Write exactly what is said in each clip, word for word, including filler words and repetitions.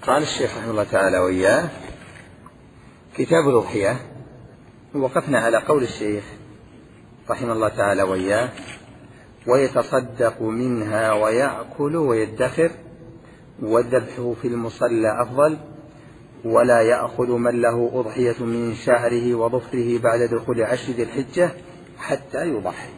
قال الشيخ رحمه الله تعالى وإياه: كتاب الأضحية. وقفنا على قول الشيخ رحمه الله تعالى وإياه: ويتصدق منها ويأكل ويدخر، والذبح في المصلى أفضل، ولا يأخذ من له أضحية من شعره وظفره بعد دخول عشر ذي الحجة حتى يضحي.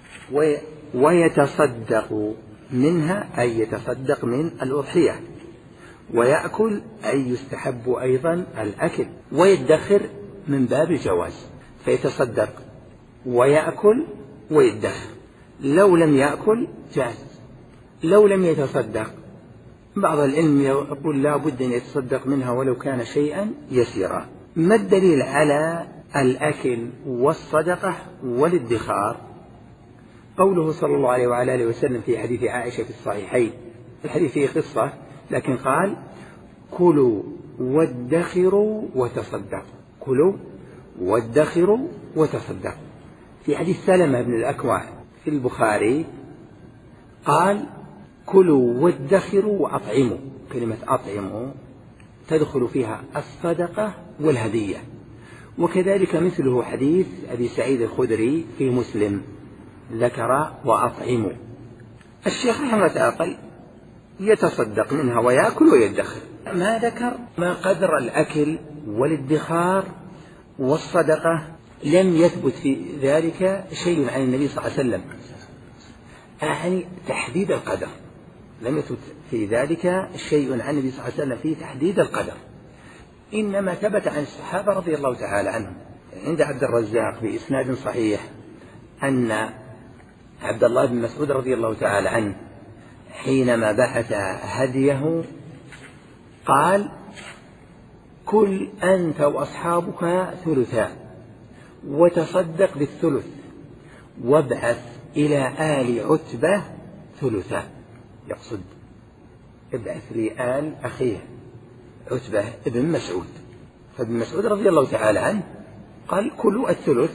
ويتصدق منها أي يتصدق من الأضحية، ويأكل أي يستحب أيضا الأكل، ويدخر من باب الجواز، فيتصدق ويأكل ويدخر. لو لم يأكل جاز، لو لم يتصدق بعض العلم يقول لا بد أن يتصدق منها ولو كان شيئا يسيرا. ما الدليل على الأكل والصدقة والادخار؟ قوله صلى الله عليه وعلى آله وسلم في حديث عائشة في الصحيحين، الحديث فيه قصة لكن قال: كلوا وادخروا وتصدقوا، كلوا وادخروا وتصدقوا. في حديث سلمة بن الأكوع في البخاري قال: كلوا وادخروا وأطعموا. كلمة أطعموا تدخل فيها الصدقة والهدية. وكذلك مثله حديث أبي سعيد الخدري في مسلم ذكر وأطعموا. الشيخ رحمه الله تعالى قال: يتصدق منها ويأكل ويدخر. ما ذكر ما قدر الأكل والادخار والصدقة، لم يثبت في ذلك شيء عن النبي صلى الله عليه وسلم، يعني تحديد القدر، لم يثبت في ذلك شيء عن النبي صلى الله عليه وسلم في تحديد القدر، إنما ثبت عن الصحابة رضي الله تعالى عنهم عند عبد الرزاق بإسناد صحيح أن عبد الله بن مسعود رضي الله تعالى عنه حينما بعث هديه قال: كل أنت وأصحابك ثلثا، وتصدق بالثلث، وابعث إلى آل عتبة ثلثا. يقصد ابعث لآل أخيه عتبة ابن مسعود. فابن مسعود رضي الله تعالى عنه قال: كلوا الثلث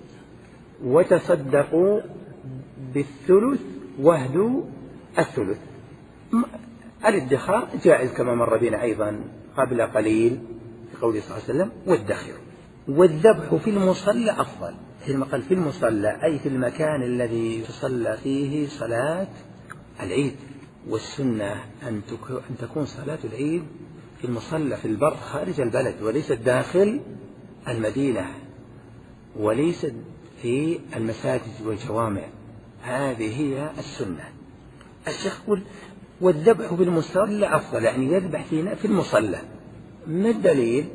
وتصدقوا بالثلث واهدوا الثلث. الادخار جائز كما مر بنا أيضا قبل قليل في قوله صلى الله عليه وسلم: والدخر. والذبح في المصلى أفضل. حينما قال في المصلى أي في المكان الذي تصلى فيه صلاة العيد. والسنة أن تكون صلاة العيد في المصلى في البر خارج البلد، وليست داخل المدينة، وليست في المساجد والجوامع. هذه هي السنة. الشيخ يقول: والذبح في المصلى أفضل، يعني يذبح في المصلى. ما الدليل؟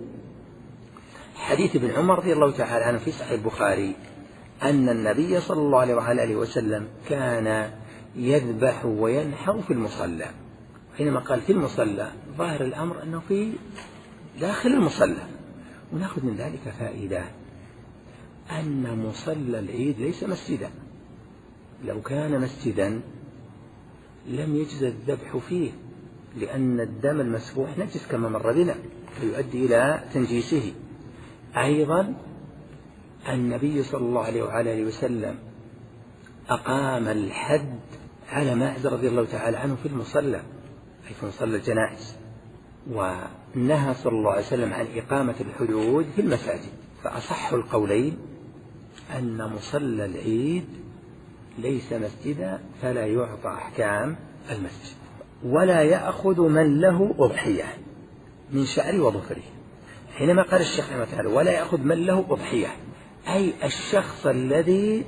حديث ابن عمر رضي الله تعالى عنه في صحيح البخاري أن النبي صلى الله عليه وعلى آله وسلم كان يذبح وينحر في المصلى. حينما قال في المصلى ظاهر الأمر أنه في داخل المصلى. ونأخذ من ذلك فائدة أن مصلى العيد ليس مسجدا. لو كان مسجدا لم يجز الذبح فيه، لأن الدم المسفوح نجس كما مر بنا فيؤدي إلى تنجيسه. أيضا النبي صلى الله عليه وعلى آله وسلم أقام الحد على ماعز رضي الله تعالى عنه في المصلى، أي في مصلى الجنائز، ونهى صلى الله عليه وسلم عن إقامة الحدود في المساجد. فأصح القولين أن مصلى العيد ليس مسجدا، فلا يعطى أحكام المسجد. ولا يأخذ من له أضحية من شعر وظفره. حينما قال الشيخ رحمه الله تعالى: ولا يأخذ من له أضحية، أي الشخص الذي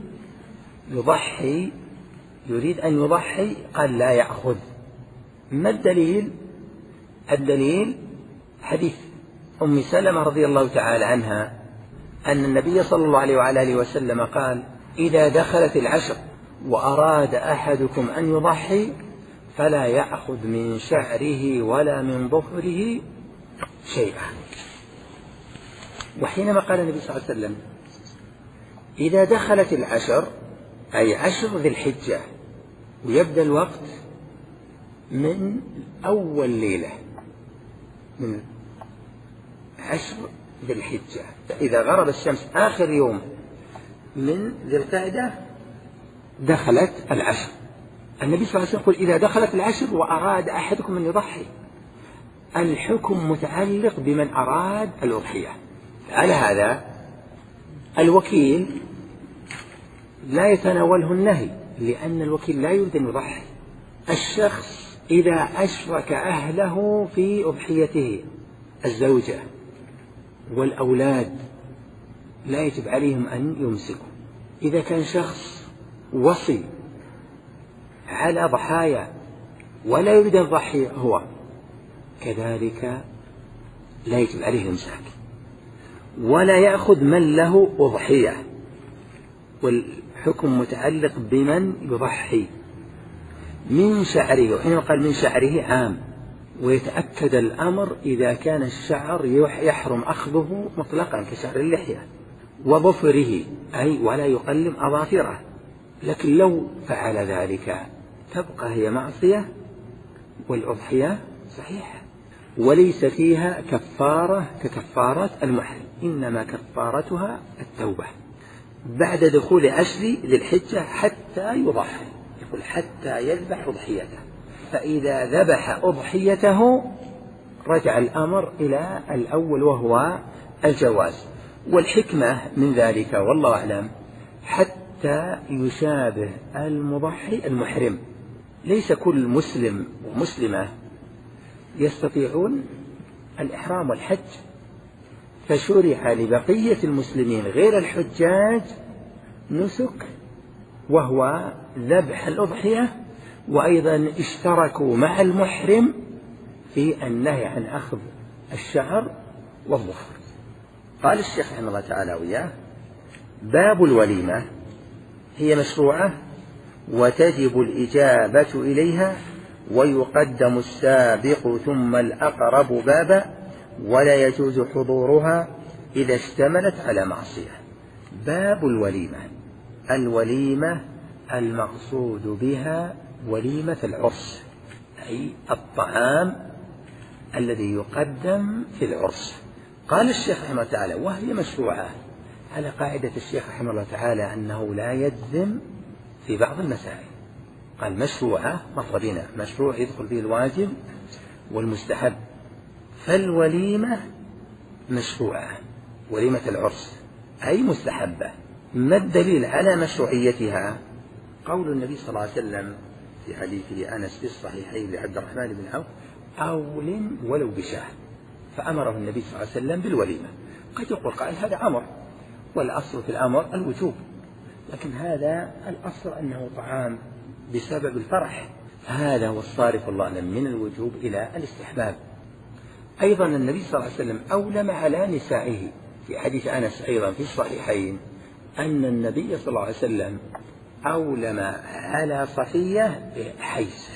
يضحي يريد أن يضحي قال لا يأخذ. ما الدليل؟ الدليل حديث أم سلمة رضي الله تعالى عنها أن النبي صلى الله عليه وعلى آله وسلم قال: إذا دخلت العشر وأراد أحدكم أن يضحي فلا يأخذ من شعره ولا من ظفره شيئا. وحينما قال النبي صلى الله عليه وسلم: إذا دخلت العشر، أي عشر ذي الحجة، ويبدأ الوقت من أول ليلة من عشر ذي الحجة، إذا غرب الشمس آخر يوم من ذي القعدة دخلت العشر. النبي صلى الله عليه وسلم يقول: إذا دخلت العشر وأراد أحدكم أن يضحي، الحكم متعلق بمن أراد الأضحية. على هذا الوكيل لا يتناوله النهي، لأن الوكيل لا يريد أن يضحي. الشخص إذا أشرك أهله في أضحيته، الزوجة والأولاد لا يجب عليهم أن يمسكوا. إذا كان شخص وصي على ضحايا ولا يريد أن يضحي هو، كذلك لا يجب عليه الإمساك، ولا يأخذ من له أضحية، والحكم متعلق بمن يضحي. من شعره، وحين قال من شعره عام، ويتأكد الأمر إذا كان الشعر يحرم أخذه مطلقا كشعر اللحية، وظفره أي ولا يقلم أظافره. لكن لو فعل ذلك تبقى هي معصية والأضحية صحيحة، وليس فيها كفارة ككفارة المحرم، إنما كفارتها التوبة بعد دخول عشر ذي الحجة حتى يضحي. يقول حتى يذبح أضحيته، فإذا ذبح أضحيته رجع الأمر إلى الأول وهو الجواز. والحكمة من ذلك والله أعلم حتى يشابه المضحي المحرم. ليس كل مسلم ومسلمة يستطيعون الإحرام والحج، فشرع لبقية المسلمين غير الحجاج نسك وهو ذبح الأضحية، وأيضا اشتركوا مع المحرم في النهي عن أخذ الشعر والظفر. قال الشيخ رحمه الله تعالى وياه: باب الوليمة هي مشروعة وتجب الإجابة إليها، ويقدم السابق ثم الأقرب بابا، ولا يجوز حضورها إذا اشتملت على معصية. باب الوليمة: الوليمة المقصود بها وليمة العرس، أي الطعام الذي يقدم في العرس. قال الشيخ رحمه الله تعالى: وهي مشروعة، على قاعدة الشيخ رحمه الله تعالى أنه لا يجزم في بعض المسائل. قال مشروعة مر بنا، مشروع يدخل فيه الواجب والمستحب، فالوليمة مشروعة، وليمة العرس أي مستحبة. ما الدليل على مشروعيتها؟ قول النبي صلى الله عليه وسلم في حديث أنس في الصحيحين لعبد الرحمن بن عوف: أول ولو بشاه، فأمره النبي صلى الله عليه وسلم بالوليمة. قد يقول قائل هذا أمر، والأصل في الأمر الوجوب، لكن هذا الأصل أنه طعام بسبب الفرح، هذا هو الصارف الله أعلم من الوجوب إلى الاستحباب. أيضا النبي صلى الله عليه وسلم أولم على نسائه في حديث أنس أيضا في الصحيحين أن النبي صلى الله عليه وسلم أولم على صفية بحيس،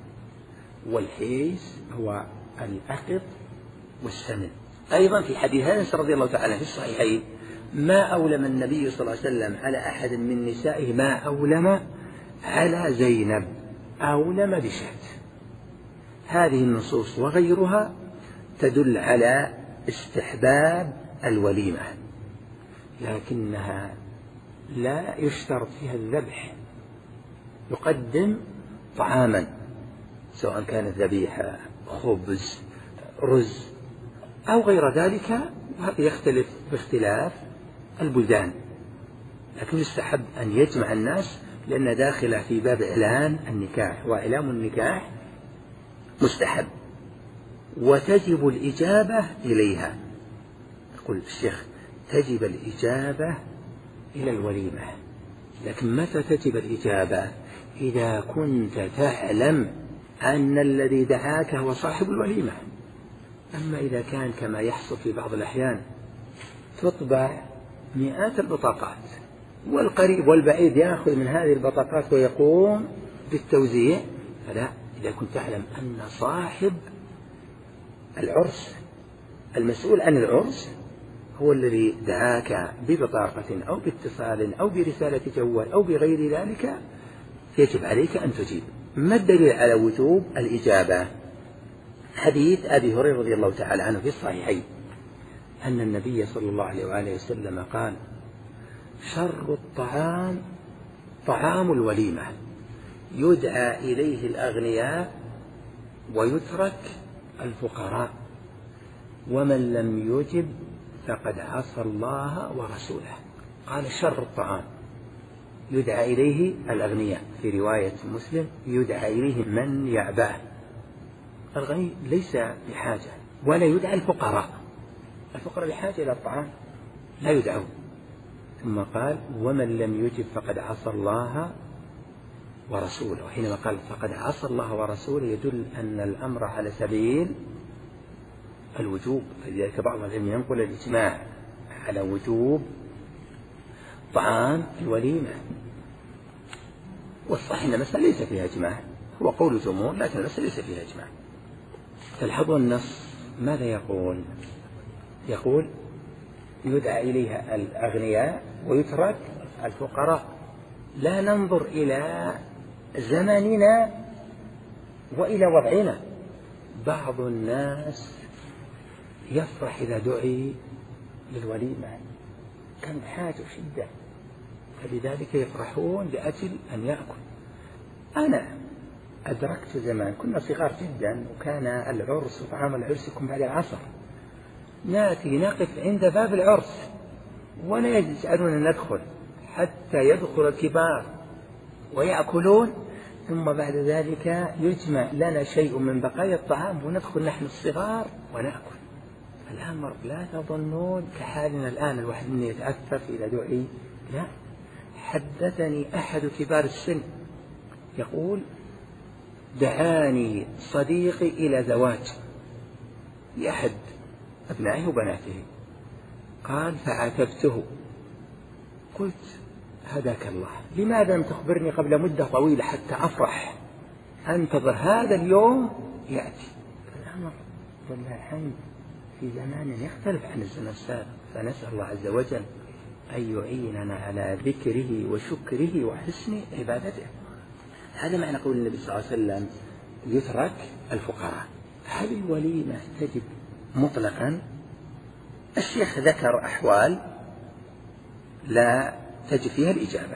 والحيس هو الأقط والسمن. أيضا في حديث أنس رضي الله تعالى في الصحيحين: ما أولم النبي صلى الله عليه وسلم على أحد من نسائه ما أولم على زينب، أولم بشهد. هذه النصوص وغيرها تدل على استحباب الوليمة، لكنها لا يشترط فيها الذبح، يقدم طعاما سواء كانت ذبيحة، خبز، رز أو غير ذلك، وهذا يختلف باختلاف البلدان، لكن يستحب أن يجمع الناس لأن داخلة في باب إعلان النكاح، وإعلام النكاح مستحب، وتجب الإجابة إليها. يقول الشيخ: تجب الإجابة إلى الوليمة، لكن متى تجب الإجابة؟ إذا كنت تعلم أن الذي دعاك هو صاحب الوليمة. أما إذا كان كما يحصل في بعض الأحيان تطبع مئات البطاقات، والقريب والبعيد يأخذ من هذه البطاقات ويقوم بالتوزيع، فلا، إذا كنت تعلم أن صاحب العرس المسؤول عن العرس هو الذي دعاك ببطاقة أو باتصال أو برسالة جوال أو بغير ذلك، يجب عليك أن تجيب. ما الدليل على وجوب الإجابة؟ حديث أبي هريرة رضي الله تعالى عنه في الصحيحين أن النبي صلى الله عليه وآله وسلم قال: شر الطعام طعام الوليمة، يدعى إليه الأغنياء ويترك الفقراء، ومن لم يجب فقد عصى الله ورسوله. قال شر الطعام يدعى إليه الأغنياء، في رواية مسلم يدعى إليه من يعباه. الغني ليس بحاجة، ولا يدعى الفقراء، الفقراء بحاجة إلى الطعام لا يدعون. ثم قال ومن لم يجب فقد عصى الله ورسوله. وحينما قال فقد عصى الله ورسوله يدل أن الأمر على سبيل الوجوب، فلذلك بعض العلم ينقل الإجماع على وجوب طعام الوليمة، والصحيح أن المسألة ليس فيها إجماع، هو قول الجمهور، لكن المسألة ليس فيها إجماع. تلحظوا النص ماذا يقول؟ يقول يدعى إليها الأغنياء ويترك الفقراء. لا ننظر إلى زماننا وإلى وضعنا. بعض الناس يفرح إذا دعي للوليمة، كان بحاجة وشدة، فلذلك يفرحون لأجل أن يأكل. أنا أدركت زمان كنا صغار جدا، وكان العرس وطعام العرس يكون بعد العصر، نأتي نقف عند باب العرس ولا يجعلون ندخل حتى يدخل الكبار ويأكلون، ثم بعد ذلك يجمع لنا شيء من بقايا الطعام وندخل نحن الصغار ونأكل. الأمر لا تظنون كحالنا الآن الواحد مني يتأثر إلى دعي، لا. حدثني أحد كبار السن يقول دعاني صديقي إلى زواج لأحد أبنائه وبناته، قال فعاتبته قلت هداك الله، لماذا لم تخبرني قبل مدة طويلة حتى أفرح، أنتظر هذا اليوم يأتي. الأمر والله الحمد في زمان يختلف عن الزمن السابق، فنسأل الله عز وجل أن يعيننا على ذكره وشكره وحسن عبادته. هذا معنى قول النبي صلى الله عليه وسلم يترك الفقراء. هل الوليمة تجب مطلقا؟ الشيخ ذكر أحوال لا تجب فيها الإجابة،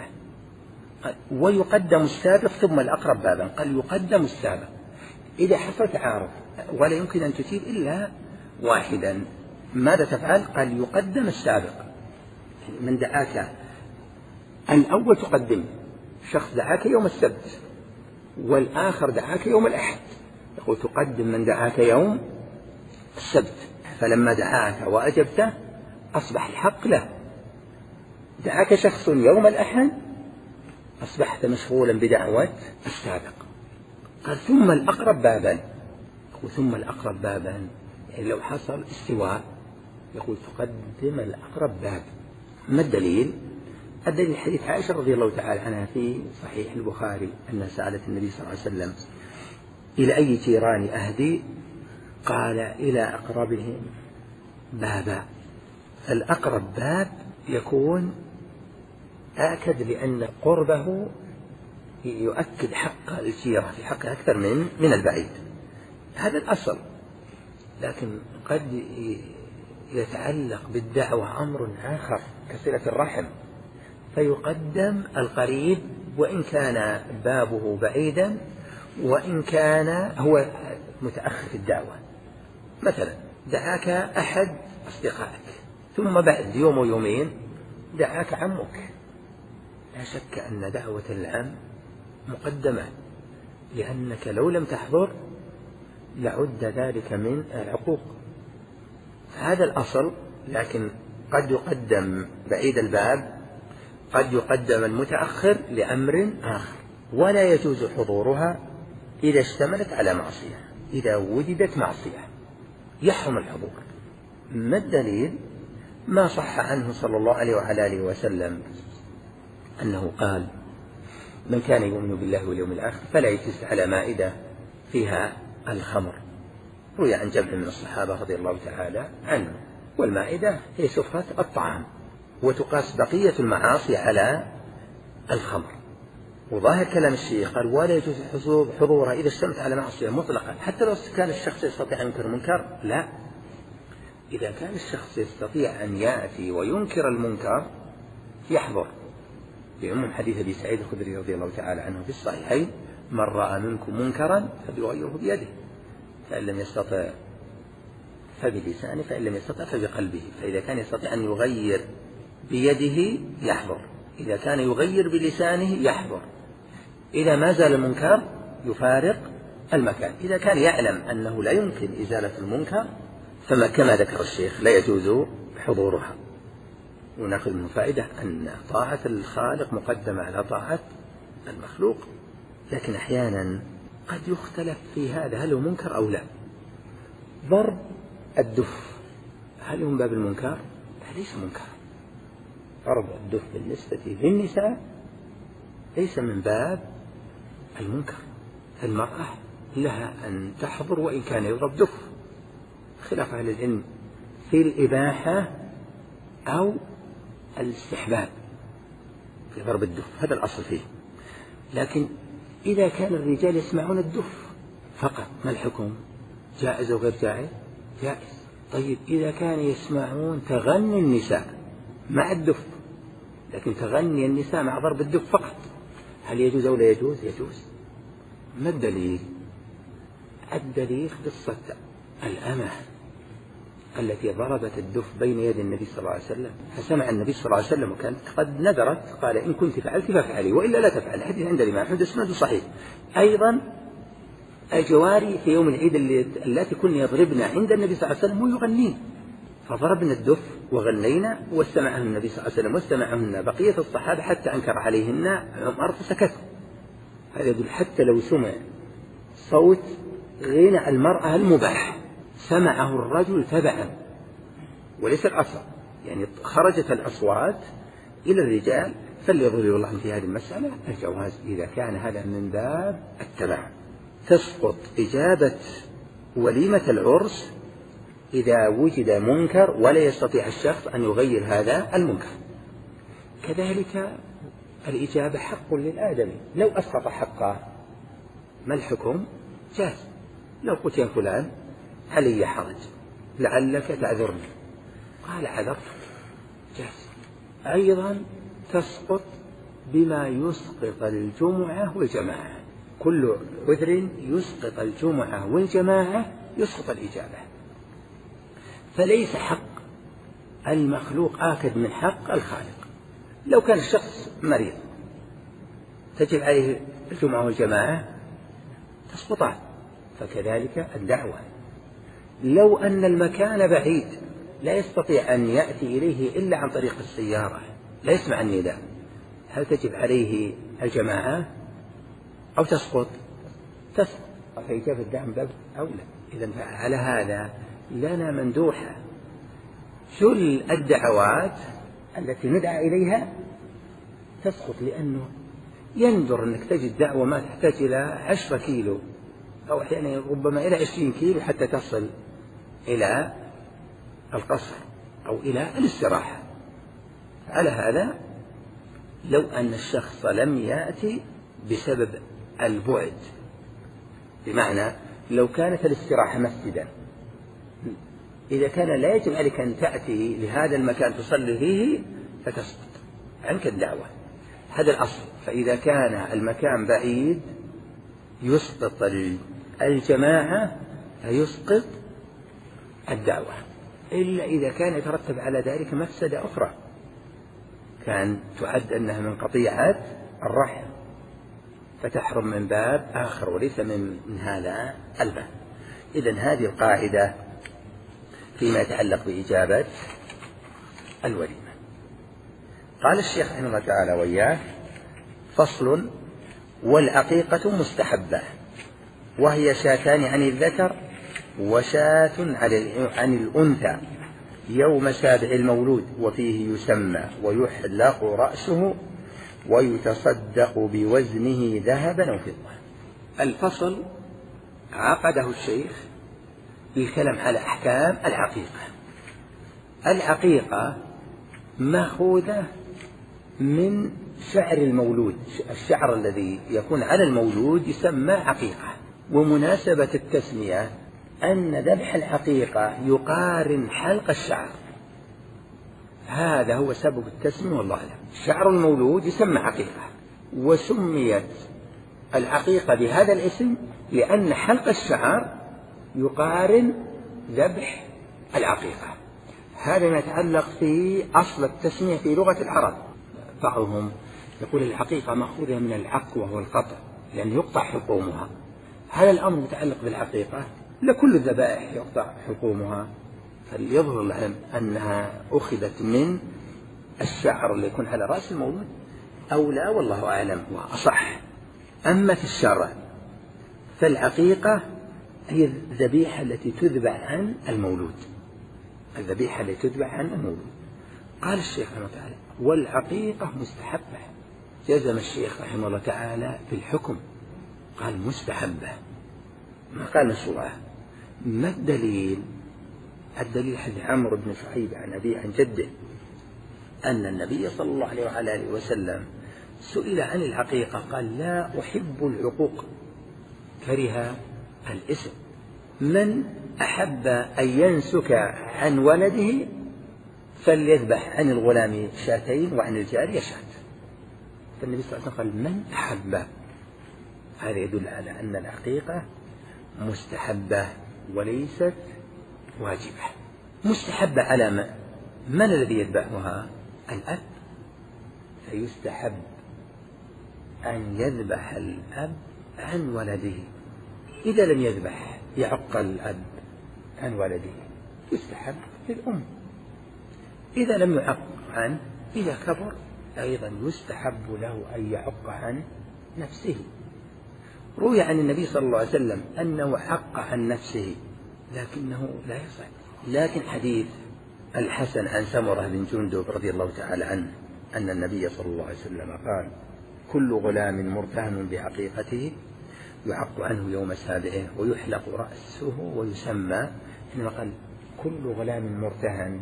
ويقدم السابق ثم الأقرب بابا. قال يقدم السابق إذا حصل تعارض ولا يمكن أن تجيب إلا واحدا، ماذا تفعل؟ قال يقدم السابق. من دعاك الأول تقدم، شخص دعاك يوم السبت والآخر دعاك يوم الأحد، يقول تقدم من دعاك يوم السبت، فلما دعاك وأجبته أصبح الحق له. دعاك شخص يوم الأحد أصبحت مشغولا بدعوة السابق. قال ثم الأقرب بابا، ثم الأقرب بابا يعني لو حصل استواء يقول تقدم الأقرب باب. ما الدليل؟ الدليل حديث عائشة رضي الله تعالى عنها في صحيح البخاري أنها سألت النبي صلى الله عليه وسلم إلى أي جيران أهدي؟ قال إلى أقربهم بابا. الأقرب باب يكون آكد لأن قربه يؤكد حق الجيرة في حقه أكثر من من البعيد، هذا الأصل. لكن قد يتعلق بالدعوة أمر آخر كصلة الرحم، فيقدم القريب وإن كان بابه بعيدا وإن كان هو متأخر في الدعوة. مثلا دعاك أحد أصدقائك ثم بعد يوم ويومين دعاك عمك، لا شك أن دعوة العم مقدمة، لأنك لو لم تحضر لعد ذلك من العقوق. هذا الأصل. لكن قد يقدم بعيد الباب، قد يقدم المتأخر لأمر آخر، ولا يجوز حضورها إذا اشتملت على معصية، إذا وجدت معصية يحرم الحضور. ما الدليل؟ ما صح عنه صلى الله عليه وعلى آله وسلم أنه قال من كان يؤمن بالله واليوم الآخر فلا يجلس على مائدة فيها الخمر. روي عن جمع من الصحابة رضي الله تعالى عنه، والمائدة هي سفرة الطعام، وتقاس بقية المعاصي على الخمر. وظاهر كلام الشيخ قال ولا يجوز حضورها إذا اشتمت على معصية مطلقا، حتى لو كان الشخص يستطيع أن ينكر المنكر، لا، إذا كان الشخص يستطيع أن يأتي وينكر المنكر يحضر، بعموم حديث أبي سعيد الخدري رضي الله تعالى عنه في الصحيحين من رأى منكم منكرا فليغيره بيده، فإن لم يستطع فبلسانه، فإن لم يستطع فبقلبه. فإذا كان يستطيع أن يغير بيده يحضر، إذا كان يغير بلسانه يحضر، إذا ما زال المنكر يفارق المكان. إذا كان يعلم أنه لا يمكن إزالة المنكر فما كما ذكر الشيخ لا يجوز حضورها. ونأخذ من فائدة أن طاعة الخالق مقدمة على طاعة المخلوق، لكن أحيانا قد يختلف في هذا هل هو منكر أو لا. ضرب الدف هل هو من باب المنكر؟ ليس منكر. ضرب الدف بالنسبة للنساء ليس من باب المنكر. المرأة لها أن تحضر وإن كان يضرب دف، خلاف أهل العلم في الإباحة أو الاستحباب في ضرب الدف، هذا الأصل فيه. لكن إذا كان الرجال يسمعون الدف فقط ما الحكم؟ جائز أو غير جائز؟ جائز. طيب إذا كانوا يسمعون تغني النساء مع الدف، لكن تغني النساء مع ضرب الدف فقط، هل يجوز أو لا يجوز؟ يجوز. ما الدليل؟ الدليل قصة الأمة التي ضربت الدف بين يدي النبي صلى الله عليه وسلم، فسمع النبي صلى الله عليه وسلم وكانت قد نذرت، قال إن كنت فعلت فافعلي وإلا لا تفعل. حديث عند الإمام أحمد سند صحيح. أيضا الجواري في يوم العيد التي كن يضربن عند النبي صلى الله عليه وسلم ويغنين، فضربنا الدف وغنينا واستمعهن النبي صلى الله عليه وسلم واستمعهن بقية الصحابة حتى أنكر عليهن عمر فسكتوا. هذا يقول حتى لو سمع صوت غنى المرأة المباح سمعه الرجل تبعا وليس الأصل، يعني خرجت الأصوات إلى الرجال، فليظهر الله في هذه المسألة الجواز إذا كان هذا من باب التبع. تسقط إجابة وليمة العرس إذا وجد منكر ولا يستطيع الشخص أن يغير هذا المنكر. كذلك الإجابة حق للآدمي، لو أسقط حقه ما الحكم؟ جاز. لو قلت يا فلان علي حرج لعلك تعذرني، قال عذرت، جاز. أيضا تسقط بما يسقط الجمعة والجماعة، كل عذر يسقط الجمعة والجماعة يسقط الإجابة. فليس حق المخلوق آكد من حق الخالق. لو كان الشخص مريض تجب عليه الجمعة والجماعة تسقطان، فكذلك الدعوة. لو أن المكان بعيد لا يستطيع أن يأتي إليه إلا عن طريق السيارة، لا يسمع النداء، هل تجب عليه الجماعة أو تسقط؟ تسقط. فإجابة الدعم باب أولى. إذن على هذا لنا مندوحة كل الدعوات التي ندعى إليها تسقط، لأنه يندر أنك تجد دعوة ما تحتاج إلى عشرة كيلو أو أحيانا ربما إلى عشرين كيلو حتى تصل إلى القصر أو إلى الاستراحة. على هذا لو أن الشخص لم يأتي بسبب البعد، بمعنى لو كانت الاستراحة مسجدا، إذا كان لا يجب عليك أن تأتي لهذا المكان تصلي فيه فتسقط عنك الدعوة، هذا الأصل. فإذا كان المكان بعيد يسقط الجماعة فيسقط الدعوة، إلا إذا كان يترتب على ذلك مفسدة أخرى كان تعد أنها من قطيعات الرحم فتحرم من باب آخر وليس من, من هذا الباب. إذن هذه القاعدة فيما يتعلق بإجابة الوليمة. قال الشيخ رحمه الله تعالى وإياه: فصل: والعقيقة مستحبة، وهي شاتان عن الذكر وشاة عن الأنثى يوم سابع المولود، وفيه يسمى ويحلق رأسه ويتصدق بوزنه ذهبا أو فضة. الفصل عقده الشيخ للكلام على أحكام العقيقة. العقيقة مأخوذة من شعر المولود، الشعر الذي يكون على المولود يسمى عقيقة. ومناسبة التسمية أن ذبح العقيقة يقارن حلق الشعر، هذا هو سبب التسمية والله أعلم. شعر المولود يسمى عقيقة، وسميت العقيقة بهذا الاسم لأن حلق الشعر يقارن ذبح العقيقة. هذا ما يتعلق في أصل التسمية في لغة العرب. بعضهم يقول العقيقة مأخوذة من العق وهو القطع، لأن يقطع حلقومها. هذا الأمر متعلق بالعقيقة، لكل الذبائح يقطع حلقومها، فليظهر العلم أنها أخذت من الشعر اللي يكون على رأس المولود أو لا، والله أعلم وأصح. أما في الشرع فالعقيقة هي الذبيحة التي تذبح عن المولود، الذبيحة التي تذبح عن المولود. قال الشيخ رحمه الله تعالى: والعقيقة مستحبة. جزم الشيخ رحمه الله تعالى في الحكم، قال مستحبة، ما قال مشروعة. ما الدليل؟ الدليل حديث عمرو بن شعيب عن أبيه عن جده أن النبي صلى الله عليه وعلى آله وسلم سئل عن العقيقة قال: لا أحب العقوق، كره الاسم. من أحب أن ينسك عن ولده فليذبح عن الغلام شاتين وعن الجارية شات. فالنبي صلى الله عليه وسلم قال: من أحب. هذا يدل على أن العقيقة مستحبة وليست واجبة. مستحبة على من؟ من الذي يذبحها؟ الأب، فيستحب أن يذبح الأب عن ولده. إذا لم يذبح يعق الأب عن ولده، يستحب للأم. إذا لم يعق عنه إذا كبر أيضا يستحب له أن يعق عن نفسه. روي عن النبي صلى الله عليه وسلم أنه عق عن نفسه لكنه لا يصح. لكن حديث الحسن عن سمرة بن جندب رضي الله تعالى عنه أن النبي صلى الله عليه وسلم قال: كل غلام مرتهن بعقيقته يعق عنه يوم سابعه ويحلق رأسه ويسمى. حينما قال كل غلام مرتهن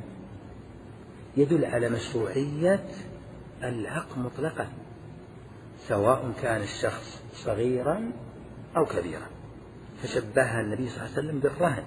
يدل على مشروعية العق مطلقا، سواء كان الشخص صغيرا أو كبيرا، فشبهها النبي صلى الله عليه وسلم بالرهن.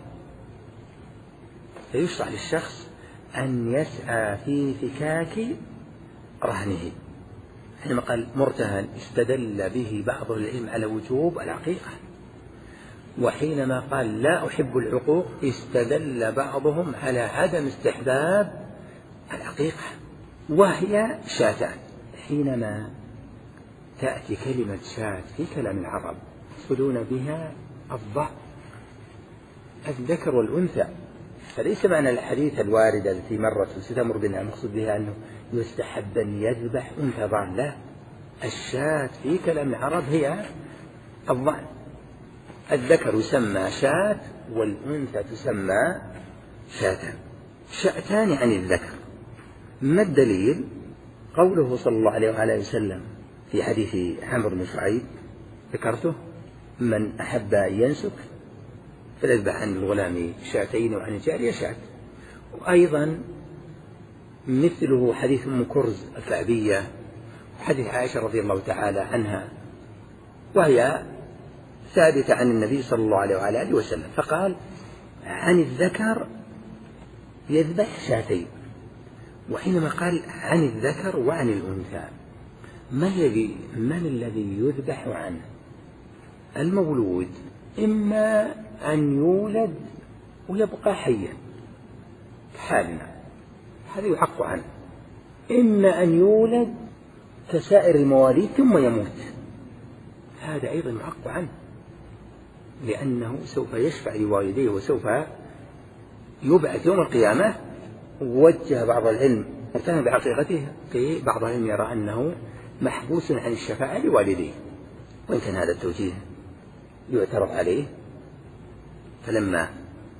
فيشرع للشخص أن يسعى في فكاك رهنه. حينما قال مرتهن استدل به بعض العلم على وجوب العقيقة، وحينما قال لا أحب العقوق استدل بعضهم على عدم استحباب العقيقة، وهي شاتان. حينما تأتي كلمة شاة في كلام العرب يقصدون بها الضأن، الذكر والأنثى، فليس معنى الحديث الواردة التي مرت وستمر بنا المقصود بها أنه يستحب أن يذبح أنثى ضأن، لا، الشاة في كلام العرب هي الضأن. الذكر يسمى شاة والأنثى تسمى شاتان، شاتان عن الذكر. ما الدليل؟ قوله صلى الله عليه وآله وسلم في حديث عمرو بن شعيب ذكرته: من أحب أن ينسك فليذبح عن الغلام شاتين وعن الجارية شات. وأيضا مثله حديث أم كرز الكعبية وحديث عائشة رضي الله تعالى عنها، وهي ثابتة عن النبي صلى الله عليه وعلى آله وسلم، فقال: عن الذكر يذبح شاتين. وحينما قال عن الذكر وعن الأنثى، من الذي من الذي يذبح عنه؟ المولود، إما أن يولد ويبقى حيا حالنا، هذا يحق عنه، إما أن يولد كسائر المواليد ثم يموت، هذا أيضا يحق عنه، لأنه سوف يشفع لوالديه وسوف يبعث يوم القيامة. ووجه بعض العلم ارتهن بعقيقته، في بعض العلم يرى أنه محبوس عن الشفاعة لوالديه، وإن كان هذا التوجيه يعترض عليه، فلما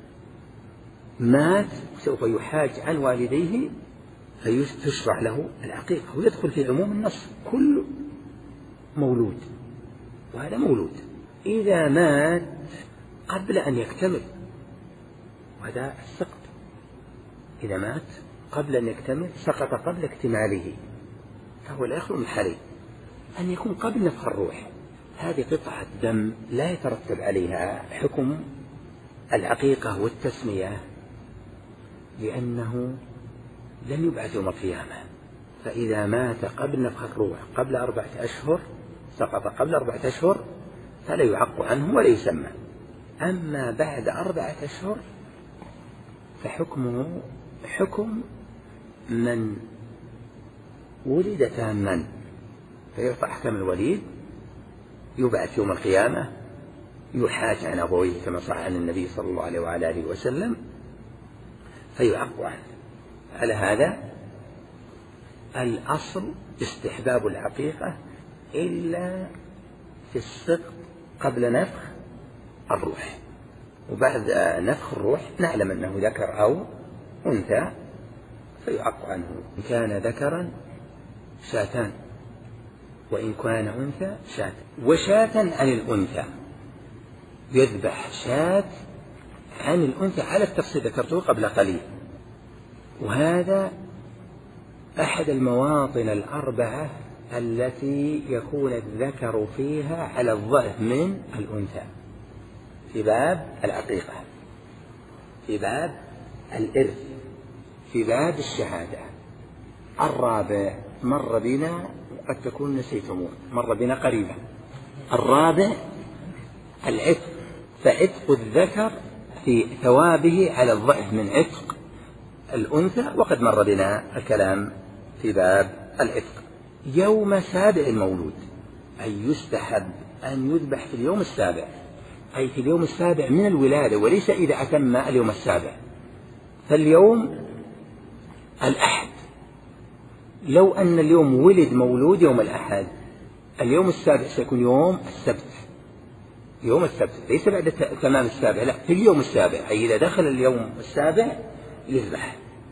مات سوف يحاج عن والديه فيشرع له العقيقة، ويدخل في عموم النص كل مولود، وهذا مولود إذا مات قبل أن يكتمل، وهذا السقط، إذا مات قبل أن يكتمل سقط قبل اكتماله، فهو لا يخلو من حالين: أن يكون قبل نفخ الروح، هذه قطعة دم لا يترتب عليها حكم العقيقة والتسمية، لأنه لم يبعث يوم القيامة. فإذا مات قبل نفخ الروح قبل أربعة أشهر، سقط قبل أربعة أشهر، فلا يعق عنه ولا يسمى. أما بعد أربعة أشهر فحكمه حكم من ولد تاما، فيعطى أحكام الوليد، يبعث يوم القيامة، يحاج عن أبويه كما صح عن النبي صلى الله عليه وعلى آله وسلم، فيعق عنه. على هذا الأصل استحباب العقيقة إلا في السقط قبل نفخ الروح، وبعد نفخ الروح نعلم أنه ذكر أو أنثى فيعق عنه. إن كان ذكرا شاتان، وإن كان أنثى شاة، وشاة عن الأنثى، يذبح شاة عن الأنثى على التفصيل ذكرته قبل قليل. وهذا أحد المواطن الأربعة التي يكون الذكر فيها على الضعف من الأنثى، في باب العقيقة، في باب الإرث، في باب الشهادة. الرابع مر بنا، قد تكون نسيتموه، مر بنا قريبا. الرابع العتق، فعتق الذكر في ثوابه على الضعف من عتق الأنثى، وقد مر بنا الكلام في باب العتق. يوم سابع المولود، أي يستحب أن يذبح في اليوم السابع، أي في اليوم السابع من الولادة، وليس إذا أتم اليوم السابع. فاليوم الأحد، لو أن اليوم ولد مولود يوم الأحد، اليوم السابع سيكون يوم السبت، يوم السبت ليس بعد تمام السابع، لا، في اليوم السابع، أي إذا دخل اليوم السابع يذبح.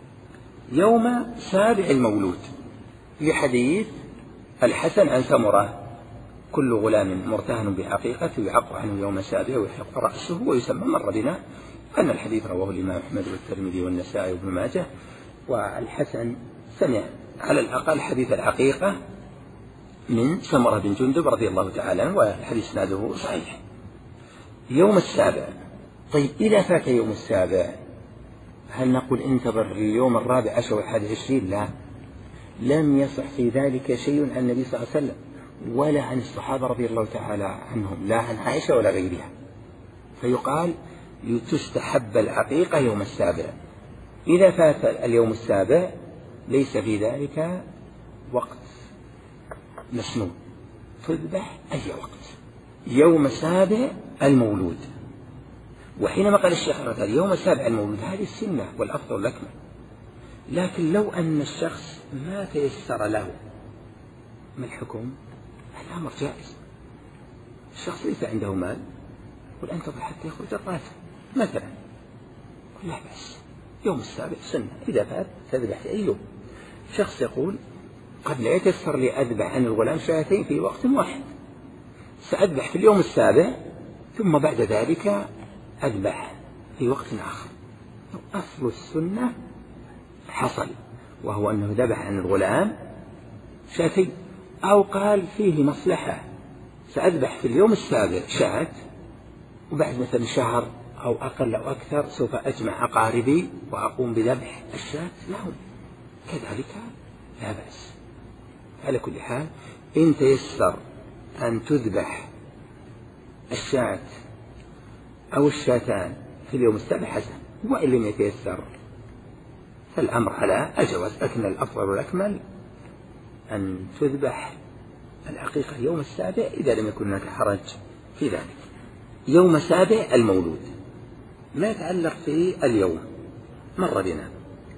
يوم سابع المولود، لحديث الحسن عن سمرة: كل غلام مرتهن بعقيقته يعق عنه يوم السابع ويحق رأسه ويسمى. مر بنا أن الحديث رواه الإمام أحمد والترمذي والنسائي وابن ماجه، والحسن سمع على الأقل حديث العقيقة من سمرة بن جندب رضي الله تعالى عنه، والحديث اسناده صحيح. يوم السابع، طيب إذا فات يوم السابع هل نقول انتظر اليوم الرابع عشر والحادي عشرين؟ لا، لم يصح في ذلك شيء عن النبي صلى الله عليه وسلم ولا عن الصحابة رضي الله تعالى عنهم، لا عن عائشة ولا غيرها. فيقال تستحب العقيقة يوم السابع. إذا فات اليوم السابع ليس في ذلك وقت مسنون، تذبح أي وقت. يوم سابع المولود، وحينما قال الشيخ مثلا يوم سابع المولود هذه السنة والأفضل لكم. لكن لو أن الشخص ما تيسر له، ما الحكم؟ الأمر جائز. الشخص ليس عنده مال، قل أنتظر حتى يخرج الراتب مثلا، لا بأس، يوم السابع سنة، إذا فات تذبح في أي يوم. شخص يقول قد لا يتيسر لي أذبح عن الغلام شاتين في وقت واحد، سأذبح في اليوم السابع ثم بعد ذلك أذبح في وقت آخر. أصل السنة حصل، وهو أنه ذبح عن الغلام شاتين، أو قال فيه مصلحة سأذبح في اليوم السابع شاة، وبعد مثلا شهر أو أقل أو أكثر سوف أجمع أقاربي وأقوم بذبح الشاة لهم، كذلك لا بأس. على كل حال إن تيسر أن تذبح الشاة أو الشاتان في اليوم السابع حسن، وإن لم يتيسر فالأمر على الجواز، لكن الأفضل والأكمل أن تذبح العقيقة يوم السابع إذا لم يكن هناك حرج في ذلك. يوم سابع المولود ما يتعلق في اليوم مر بنا.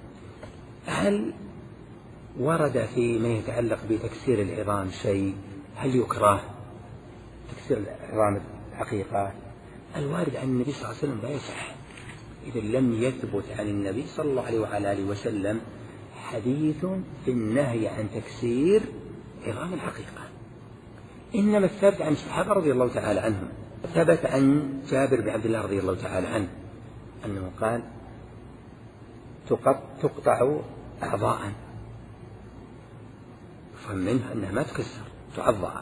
هل ورد في ما يتعلق بتكسير العظام شيء؟ هل يكره تكسير العظام العقيقة؟ الوارد عن النبي صلى الله عليه وسلم لا يصح إذا لم يثبت عن النبي صلى الله عليه وعلى آله وسلم حديث في النهي عن تكسير عظام العقيقة. إنما الثابت عن الصحابة رضي الله تعالى عنهم، ثبت عن جابر بن عبد الله رضي الله تعالى عنه أنه قال تقطع أعضاء، فمنها أنها ما تكسر، تعضى.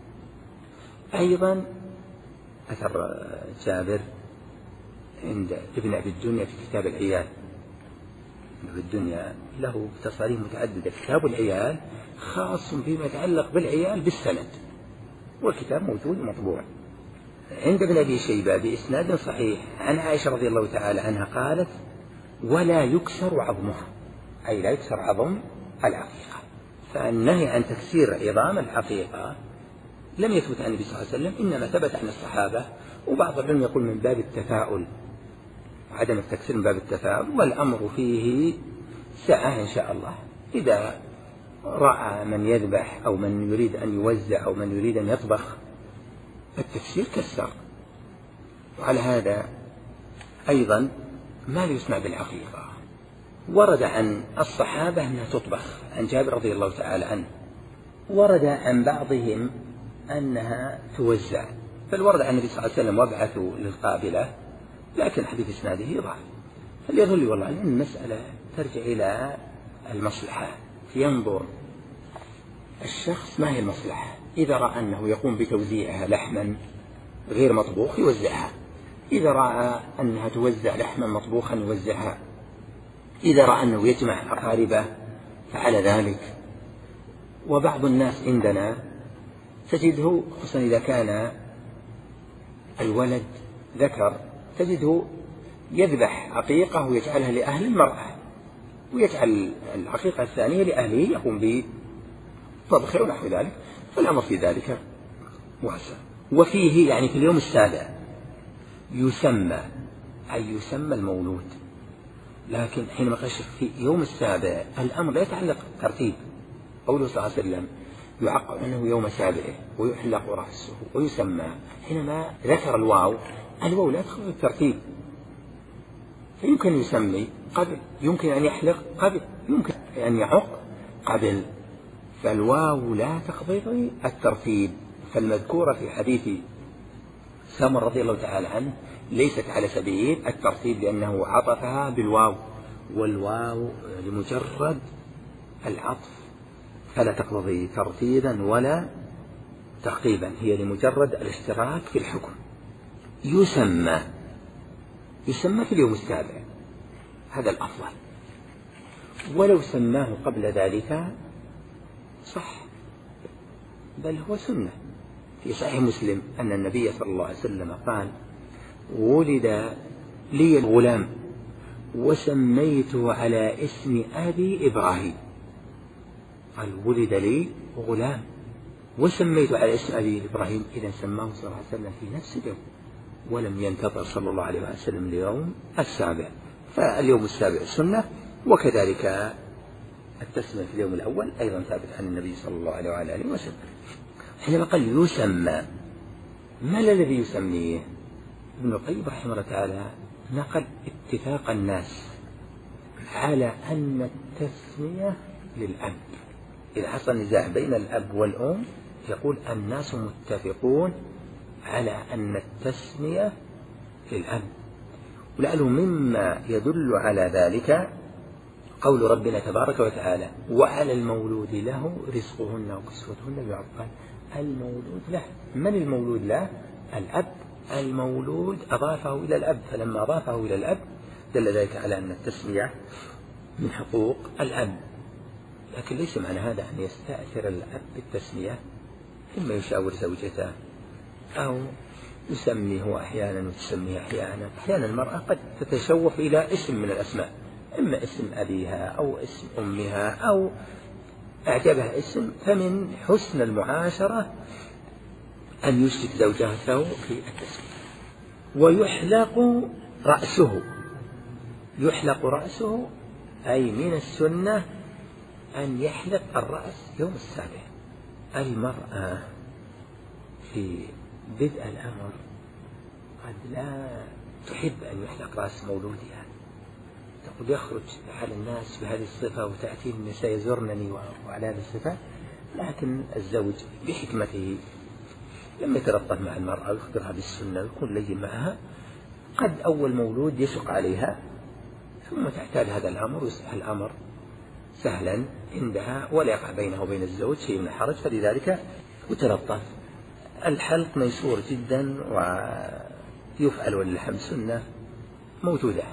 أيضا أثر جابر عند ابن أبي الدنيا في كتاب العيال، ابن أبي الدنيا له تصاريح متعددة. كتاب العيال خاص فيما يتعلق بالعيال بالسند، والكتاب موجود مطبوع عند ابن أبي شيبة بإسناد صحيح عن عائشة رضي الله تعالى عنها قالت: ولا يكسر عظمها، أي لا يكسر عظم العقيقة. فالنهي عن تكسير عظام العقيقة لم يثبت عن النبي صلى الله عليه وسلم، إنما ثبت عن الصحابة، وبعض العلم يقول من باب التفاؤل، عدم التكسير من باب التفاؤل، والأمر فيه سعة إن شاء الله. إذا رأى من يذبح أو من يريد أن يوزع أو من يريد أن يطبخ التكسير كسر. وعلى هذا أيضا ما يسمع بالعقيقة ورد عن الصحابة أنها تطبخ، عن جابر رضي الله تعالى عنه، ورد عن بعضهم أنها توزع، بل ورد عن النبي صلى الله عليه وسلم: وابعثوا للقابلة، لكن حديث إسناده ضعيف. فليظل والله أن المسألة ترجع إلى المصلحة، ينظر الشخص ما هي المصلحة. إذا رأى أنه يقوم بتوزيعها لحما غير مطبوخ يوزعها، إذا رأى أنها توزع لحما مطبوخا يوزعها، إذا رأى أنه يجمع أقاربه فعل ذلك. وبعض الناس عندنا تجده، خصوصا إذا كان الولد ذكر، تجده يذبح عقيقة ويجعلها لأهل المرأة، ويجعل العقيقة الثانية لأهله يقوم بطبخه ونحو ذلك، فالأمر في ذلك واسع. وفيه يعني في اليوم السابع يسمى، أي يسمى المولود، لكن حينما قال في يوم السابع الأمر لا يتعلق ترتيب. قوله صلى الله عليه وسلم: يعقب أنه يوم سابعه ويحلق رأسه ويسمى، حينما ذكر الواو، الواو لا تدخل في الترتيب، فيمكن يسمي قبل، يمكن أن يحلق قبل، يمكن أن يعق قبل، فالواو لا تقتضي الترتيب. فالمذكورة في حديث سمر رضي الله تعالى عنه ليست على سبيل الترتيب، لأنه عطفها بالواو، والواو لمجرد العطف فلا تقتضي ترتيبا ولا تقريبا، هي لمجرد الاشتراك في الحكم. يسمى يسمى في اليوم السابع، هذا الأفضل. ولو سماه قبل ذلك صح، بل هو سنة. في صحيح مسلم أن النبي صلى الله عليه وسلم قال: ولد لي الغلام وسميته على اسم أبي إبراهيم. قال: ولد لي غلام وسميته على اسم أبي إبراهيم، إذا سماه صلى الله عليه وسلم في نفس اليوم، ولم ينتظر صلى الله عليه وسلم اليوم السابع. فاليوم السابع سنة، وكذلك التسمية في اليوم الأول أيضا ثابت عن النبي صلى الله عليه وآله وسلم. حينما قال يسمى، ما الذي يسميه؟ ابن القيم رحمه الله تعالى نقل اتفاق الناس على أن التسمية للأب. إذا حصل نزاع بين الأب والأم يقول الناس متفقون على أن التسمية للأب. ولعله مما يدل على ذلك قول ربنا تبارك وتعالى: وعلى المولود له رزقهن وكسوتهن بالمعروف. المولود له، من المولود له؟ الأب. المولود أضافه إلى الأب، فلما أضافه إلى الأب دل ذلك على أن التسمية من حقوق الأب. لكن ليس معنى هذا أن يستأثر الأب بالتسمية، إما يشاور زوجته أو يسميه أحيانا وتسميه أحيانا. أحيانا المرأة قد تتشوف إلى اسم من الأسماء، إما اسم أبيها أو اسم أمها أو أعجبها اسم، فمن حسن المعاشرة أن يشرك زوجته في التسمية. ويحلق رأسه، يحلق رأسه أي من السنة أن يحلق الرأس يوم السابع. المرأة في بدء الأمر قد لا تحب أن يحلق رأس مولودها، تقول يخرج على الناس بهذه الصفة وتأتي النساء يزرنني وعلى هذه الصفة. لكن الزوج بحكمته لما يتلطف مع المرأة ويخبرها بالسنة ويكون لين معها، قد أول مولود يشق عليها ثم تحتاج هذا الأمر ويصبح الأمر سهلا عندها ولا يقع بينه وبين الزوج شيء من الحرج، فلذلك يتلطف. الحلق ميسور جدا ويفعل واللحم سنة موجودة،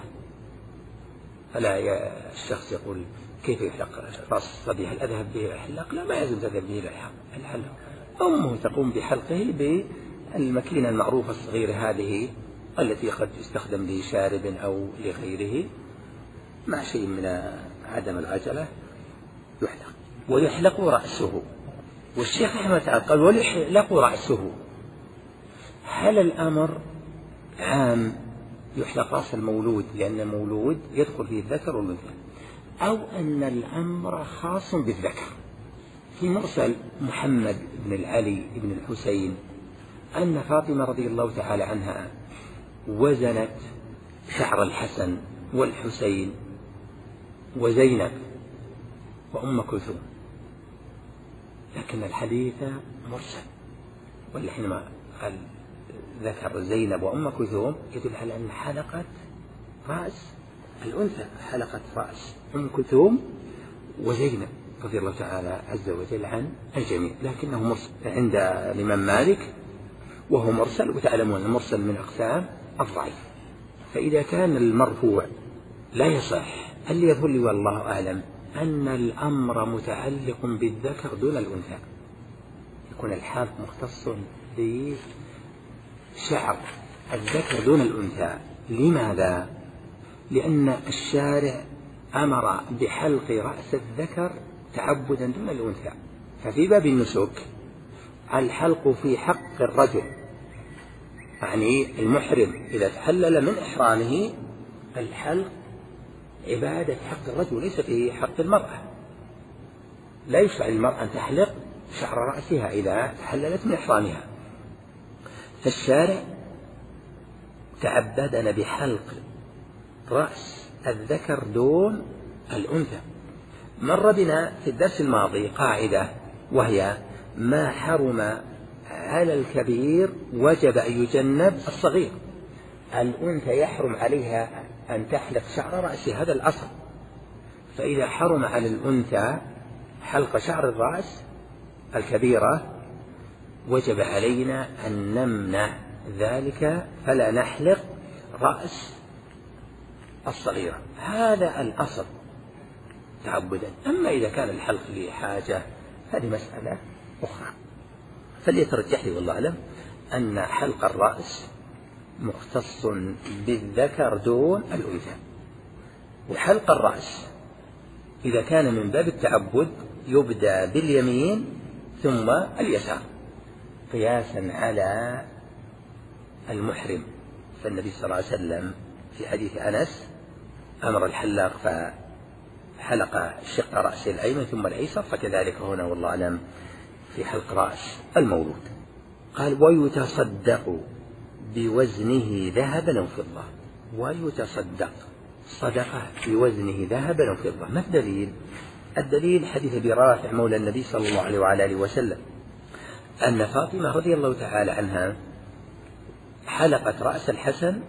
فلا الشخص يقول كيف يحلق رأس الصبي، هل أذهب به إلى الحلاق؟ لا، ما يجوز أذهب به إلى الحلق. أمه تقوم بحلقه الماكينة المعروفة الصغيرة هذه التي قد تستخدم لشارب أو لغيره مع شيء من عدم العجلة يحلق. ويحلق رأسه. والشيخ أحمد تعالى قال ويحلق رأسه. هل الأمر عام يحلق رأس المولود لأن المولود يدخل فيه الذكر والأنثى، أو أن الأمر خاص بالذكر؟ في مرسل محمد بن العلي بن الحسين أن فاطمة رضي الله تعالى عنها وزنت شعر الحسن والحسين وزينب وأم كلثوم، لكن الحديث مرسل. ولحينما قال ذكر زينب وأم كلثوم يدل على أن حلقة رأس الأنثى حلقة رأس أم كلثوم وزينب رضي الله تعالى عز وجل عن الجميع، لكنه مرسل عند الإمام مالك وهو مرسل، وتعلمون المرسل من أقسام الضعيف. فإذا كان المرفوع لا يصح، اللي يظهر لي والله أعلم أن الأمر متعلق بالذكر دون الأنثى، يكون الحلق مختص بشعر الذكر دون الأنثى. لماذا؟ لأن الشارع أمر بحلق رأس الذكر تعبدا دون الأنثى. ففي باب النسك الحلق في حق الرجل، يعني المحرم إذا تحلل من إحرامه الحلق عبادة حق الرجل ليس في حق المرأة. لا يشرع للمرأة أن تحلق شعر رأسها إذا تحللت من إحرامها. فالشارع تعبدنا بحلق رأس الذكر دون الأنثى. مر بنا في الدرس الماضي قاعدة وهي ما حرم على الكبير وجب أن يجنب الصغير. الأنثى يحرم عليها أن تحلق شعر رأسها، هذا الأصل. فإذا حرم على الأنثى حلق شعر الرأس الكبيرة وجب علينا أن نمنع ذلك فلا نحلق رأس الصغيرة، هذا الأصل تعبدا. أما إذا كان الحلق لحاجة هذه مسألة أخرى. فليترجح لي والله أعلم أن حلق الرأس مختص بالذكر دون الأنثى. وحلق الرأس إذا كان من باب التعبد يبدأ باليمين ثم اليسار قياسا على المحرم. فالنبي صلى الله عليه وسلم في حديث أنس أمر الحلاق فحلق شق رأسه الأيمن ثم الأيسر، فكذلك هنا والله أعلم في حلق رأس المولود. قال ويتصدق بوزنه ذهبا أو فضة. ويتصدق صدقة بوزنه ذهبا أو فضة. ما الدليل؟ الدليل حديث أبي رافع مولى النبي صلى الله عليه وعلى آله وسلم أن فاطمة رضي الله تعالى عنها حلقت رأس الحسن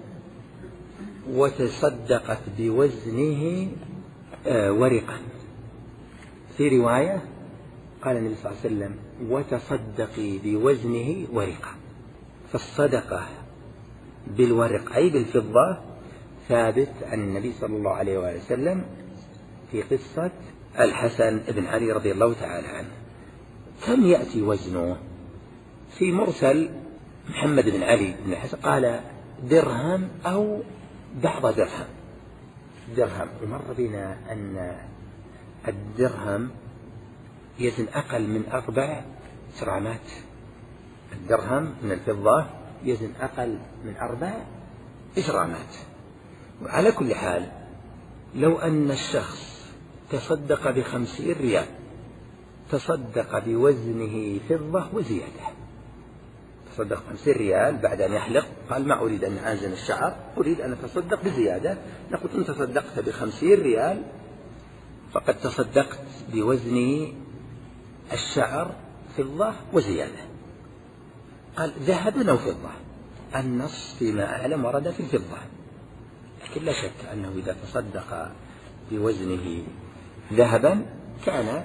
وتصدقت بوزنه ورقا. في رواية قال النبي صلى الله عليه وسلم وتصدقي بوزنه ورقا. فالصدقة بالورق أي بالفضة ثابت عن النبي صلى الله عليه وسلم في قصة الحسن بن علي رضي الله تعالى عنه. كم يأتي وزنه؟ في مرسل محمد بن علي بن الحسن قال درهم أو بعض درهم. درهم. ومر بنا أن الدرهم يزن أقل من أربع جرامات. الدرهم من الفضة يزن أقل من أربع جرامات. وعلى كل حال لو أن الشخص تصدق بخمسين ريال تصدق بوزنه فضة وزيادة، تصدق خمسين ريال بعد أن يحلق قال ما أريد أن أنزل الشعر، أريد أن أتصدق بزيادة، نقول إن تصدقت بخمسين ريال فقد تصدقت بوزن الشعر فضة وزيادة. قال ذهبا أو فضة، النص فيما أعلم ورد في الفضة، لكن لا شك أنه إذا تصدق بوزنه ذهبا كان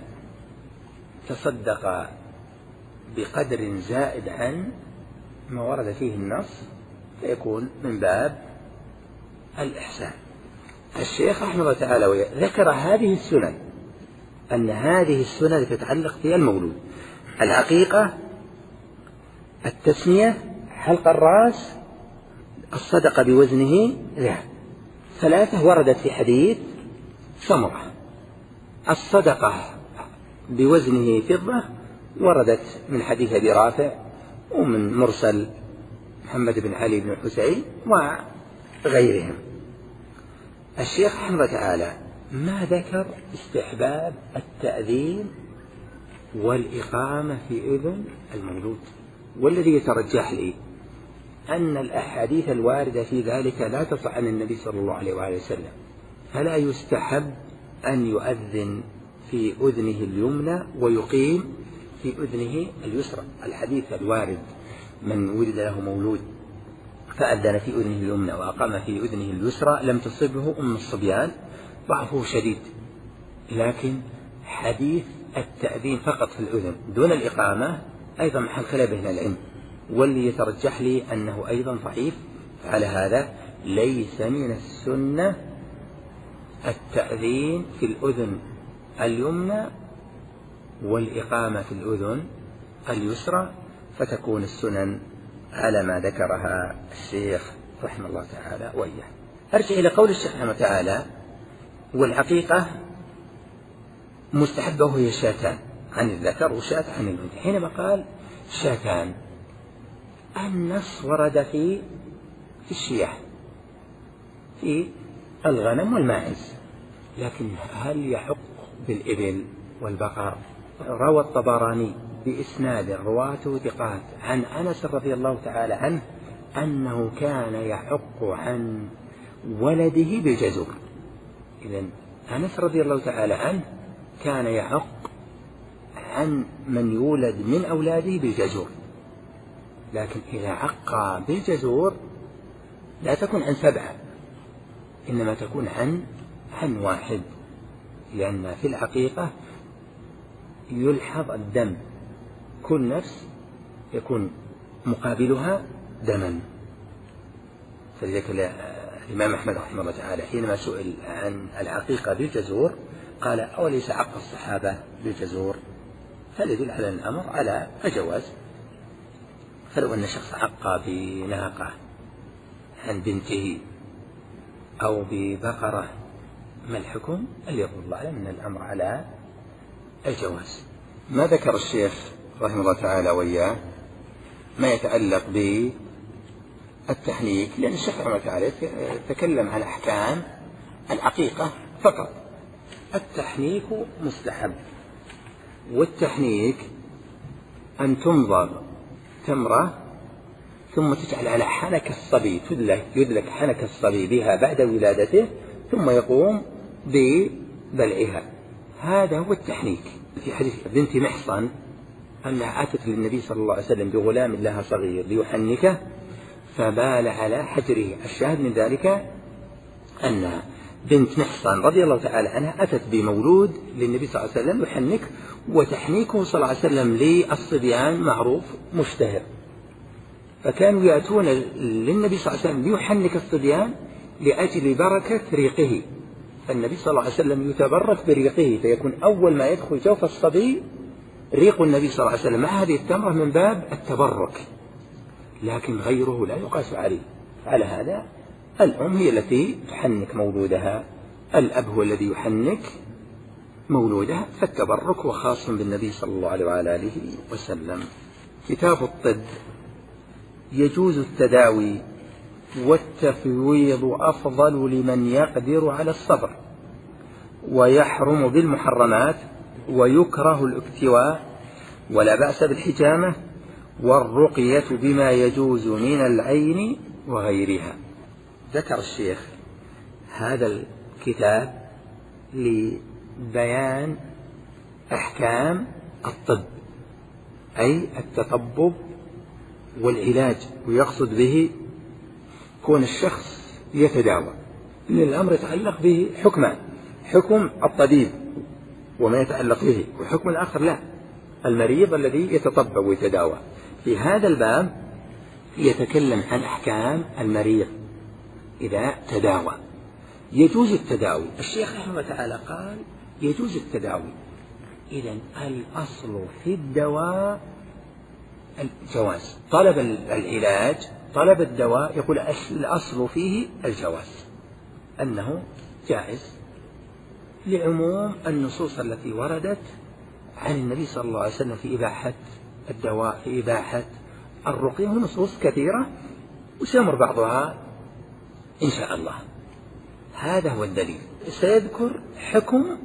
تصدق بقدر زائد عن ما ورد فيه النص فيكون من باب الإحسان. الشيخ رحمه الله تعالى ذكر هذه السنن، أن هذه السنن تتعلق في المولود: العقيقة، التسمية حلق الرأس الصدقة بوزنه ذهب. ثلاثة وردت في حديث سمرة. الصدقة بوزنه فضة وردت من حديث أبي رافع ومن مرسل محمد بن علي بن الحسين وغيرهم. الشيخ رحمه الله تعالى ما ذكر استحباب التأذين والإقامة في أذن المولود، والذي يترجح لي أن الأحاديث الواردة في ذلك لا تصح عن النبي صلى الله عليه وآله وسلم، فلا يستحب أن يؤذن في أذنه اليمنى ويقيم في أذنه اليسرى. الحديث الوارد من ولد له مولود فأذن في أذنه اليمنى وأقام في أذنه اليسرى لم تصبه أم الصبيان ضعفه شديد، لكن حديث التأذين فقط في الأذن دون الإقامة أيضا محل خلاف بين العلم، واللي يترجح لي أنه أيضا ضعيف. على هذا ليس من السنة التأذين في الأذن اليمنى والإقامة في الأذن اليسرى، فتكون السنن على ما ذكرها الشيخ رحمه الله تعالى وإياه. أرجع إلى قول الشيخ رحمه الله تعالى: والعقيقة مستحبة هي شاتان عن الذكر وشاة عن الأنثى. حينما قال شاتان النص ورد في في الشياه في الغنم والماعز، لكن هل يحق بالإبل والبقر؟ روى الطبراني بإسناد رواته ثقات عن أنس رضي الله تعالى عنه أنه كان يحق عن ولده بالجزور. إذن أنس رضي الله تعالى عنه كان يحق عن من يولد من أولاده بالجزور، لكن إذا عق بالجزور لا تكون عن سبعة، إنما تكون عن عن واحد، لأن في العقيقة يلحظ الدم، كل نفس يكون مقابلها دما. فلذلك الإمام أحمد رحمه الله تعالى حينما سئل عن العقيقة بالجزور قال: أوليس عق الصحابة بالجزور؟ فليدل على الأمر على الجواز. فلو أن شخص عق بناقة عن بنته أو ببقرة ما الحكم؟ اليظهر الله أن الأمر على الجواز. ما ذكر الشيخ رحمه الله تعالى وإياه ما يتعلق بالتحنيك، لأن الشيخ رحمه الله تعالى تكلم عن أحكام العقيقة فقط. التحنيك مستحب، والتحنيك أن تنظر تمرة ثم تجعل على حنك الصبي، يدلك حنك الصبي بها بعد ولادته ثم يقوم ببلعها، هذا هو التحنيك. في حديث بنت محصن أنها أتت للنبي صلى الله عليه وسلم بغلام لها صغير ليحنكه فبال على حجره. الشاهد من ذلك أن بنت محصن رضي الله تعالى عنها أتت بمولود للنبي صلى الله عليه وسلم يحنك، وتحنيكه صلى الله عليه وسلم للصبيان معروف مشتهر، فكانوا يأتون للنبي صلى الله عليه وسلم ليحنك الصبيان لأجل بركة ريقه، فالنبي صلى الله عليه وسلم يتبرك بريقه، فيكون أول ما يدخل جوف الصبي ريق النبي صلى الله عليه وسلم مع هذه التمرة من باب التبرك، لكن غيره لا يقاس عليه. على هذا الأم هي التي تحنك مولودها، الأب هو الذي يحنك مولودها، فالتبرك هو خاص بالنبي صلى الله عليه وعلى آله وسلم. كتاب الطب: يجوز التداوي والتفويض أفضل لمن يقدر على الصبر، ويحرم بالمحرمات، ويكره الاكتواء، ولا بأس بالحجامة، والرقية بما يجوز من العين وغيرها. ذكر الشيخ هذا الكتاب لبيان أحكام الطب، أي التطبب والعلاج، ويقصد به كون الشخص يتداوى، إن الأمر يتعلق به حكمان: حكم الطبيب وما يتعلق به، وحكم الآخر لا، المريض الذي يتطبب ويتداوى. في هذا الباب يتكلم عن أحكام المريض إذا تداوى. يجوز التداوي، الشيخ رحمه الله تعالى قال يجوز التداوي. إذن الأصل في الدواء الجواز. طلب العلاج، طلب الدواء، يقول الأصل فيه الجواز، أنه جائز لعموم النصوص التي وردت عن النبي صلى الله عليه وسلم في إباحة الدواء، في إباحة الرقية، ونصوص كثيرة وسيمر بعضها إن شاء الله. هذا هو الدليل. سيذكر حكم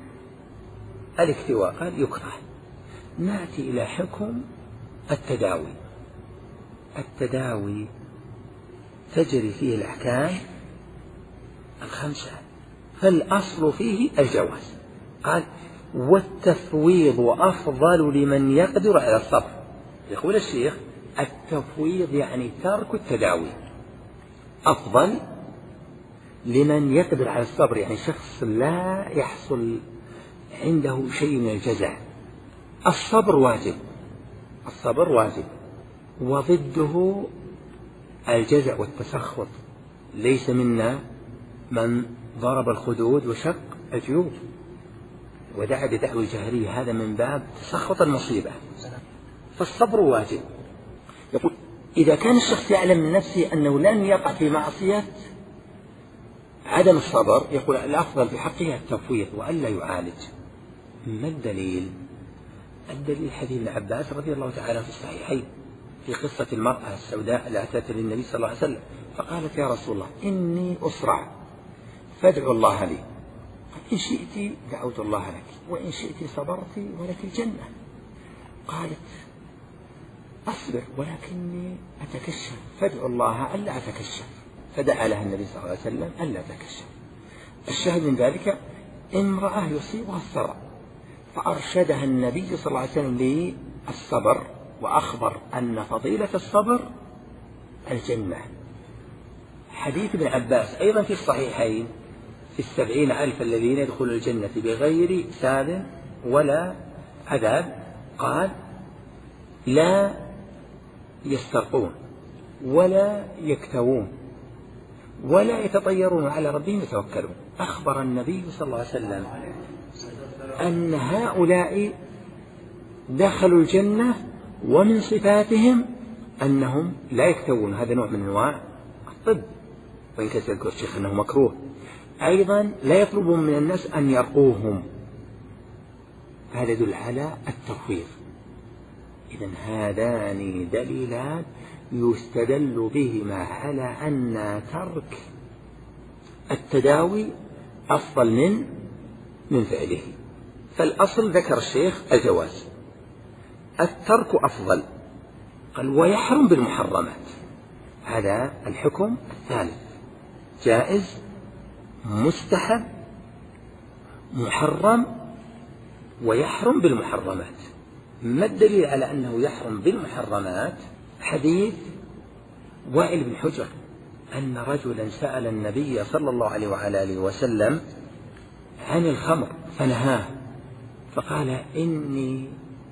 الاكتواء، قال يكره. نأتي إلى حكم التداوي. التداوي تجري فيه الأحكام الخمسة، فالأصل فيه الجواز. قال والتفويض أفضل لمن يقدر على الصبر. يقول الشيخ التفويض يعني ترك التداوي أفضل لمن يقدر على الصبر، يعني شخص لا يحصل عنده شيء من الجزع. الصبر واجب، الصبر واجب، وضده الجزع والتسخط. ليس منا من ضرب الخدود وشق الجيوب ودعا بدعوى الجاهلية، هذا من باب تسخط المصيبة. فالصبر واجب. يقول إذا كان الشخص يعلم من نفسه أنه لن يقع في معصية عدم الصبر، يقول الأفضل في حقه التفويض وألا يعالج. ما الدليل؟ الدليل حديث ابن عباس رضي الله تعالى في الصحيحين في قصة المرأة السوداء التي أتت للنبي صلى الله عليه وسلم فقالت يا رسول الله إني أسرع فادعو الله لي، إن شئت دعوت الله لك وإن شئت صبرت ولك الجنة. قالت أصبر ولكني أتكشف فادعو الله ألا أتكشف، فدعا لها النبي صلى الله عليه وسلم ألا أتكشف. الشاهد من ذلك امرأة يصيبها الصرع، فأرشدها النبي صلى الله عليه وسلم للصبر، وأخبر أن فضيلة الصبر الجنة. حديث ابن عباس أيضا في الصحيحين في السبعين ألف الذين يدخلون الجنة بغير حساب ولا عذاب، قال لا يسترقون ولا يكتوون ولا يتطيرون على ربهم يتوكلون. أخبر النبي صلى الله عليه وسلم أن هؤلاء دخلوا الجنة ومن صفاتهم أنهم لا يكتوون، هذا نوع من أنواع الطب، وإن كان يذكر الشيخ أنه مكروه. أيضا لا يطلبون من الناس أن يرقوهم، هذا يدل على التفويض. إذن هذان دليلان يستدل بهما على أن ترك التداوي أفضل من من فعله. فالأصل ذكر الشيخ الجواز، الترك أفضل. قال ويحرم بالمحرمات، هذا الحكم الثالث، جائز مستحب محرم ويحرم بالمحرمات. ما الدليل على أنه يحرم بالمحرمات؟ حديث وائل بن حجر أن رجلا سأل النبي صلى الله عليه وعلى آله وسلم عن الخمر فنهاه، فقال إني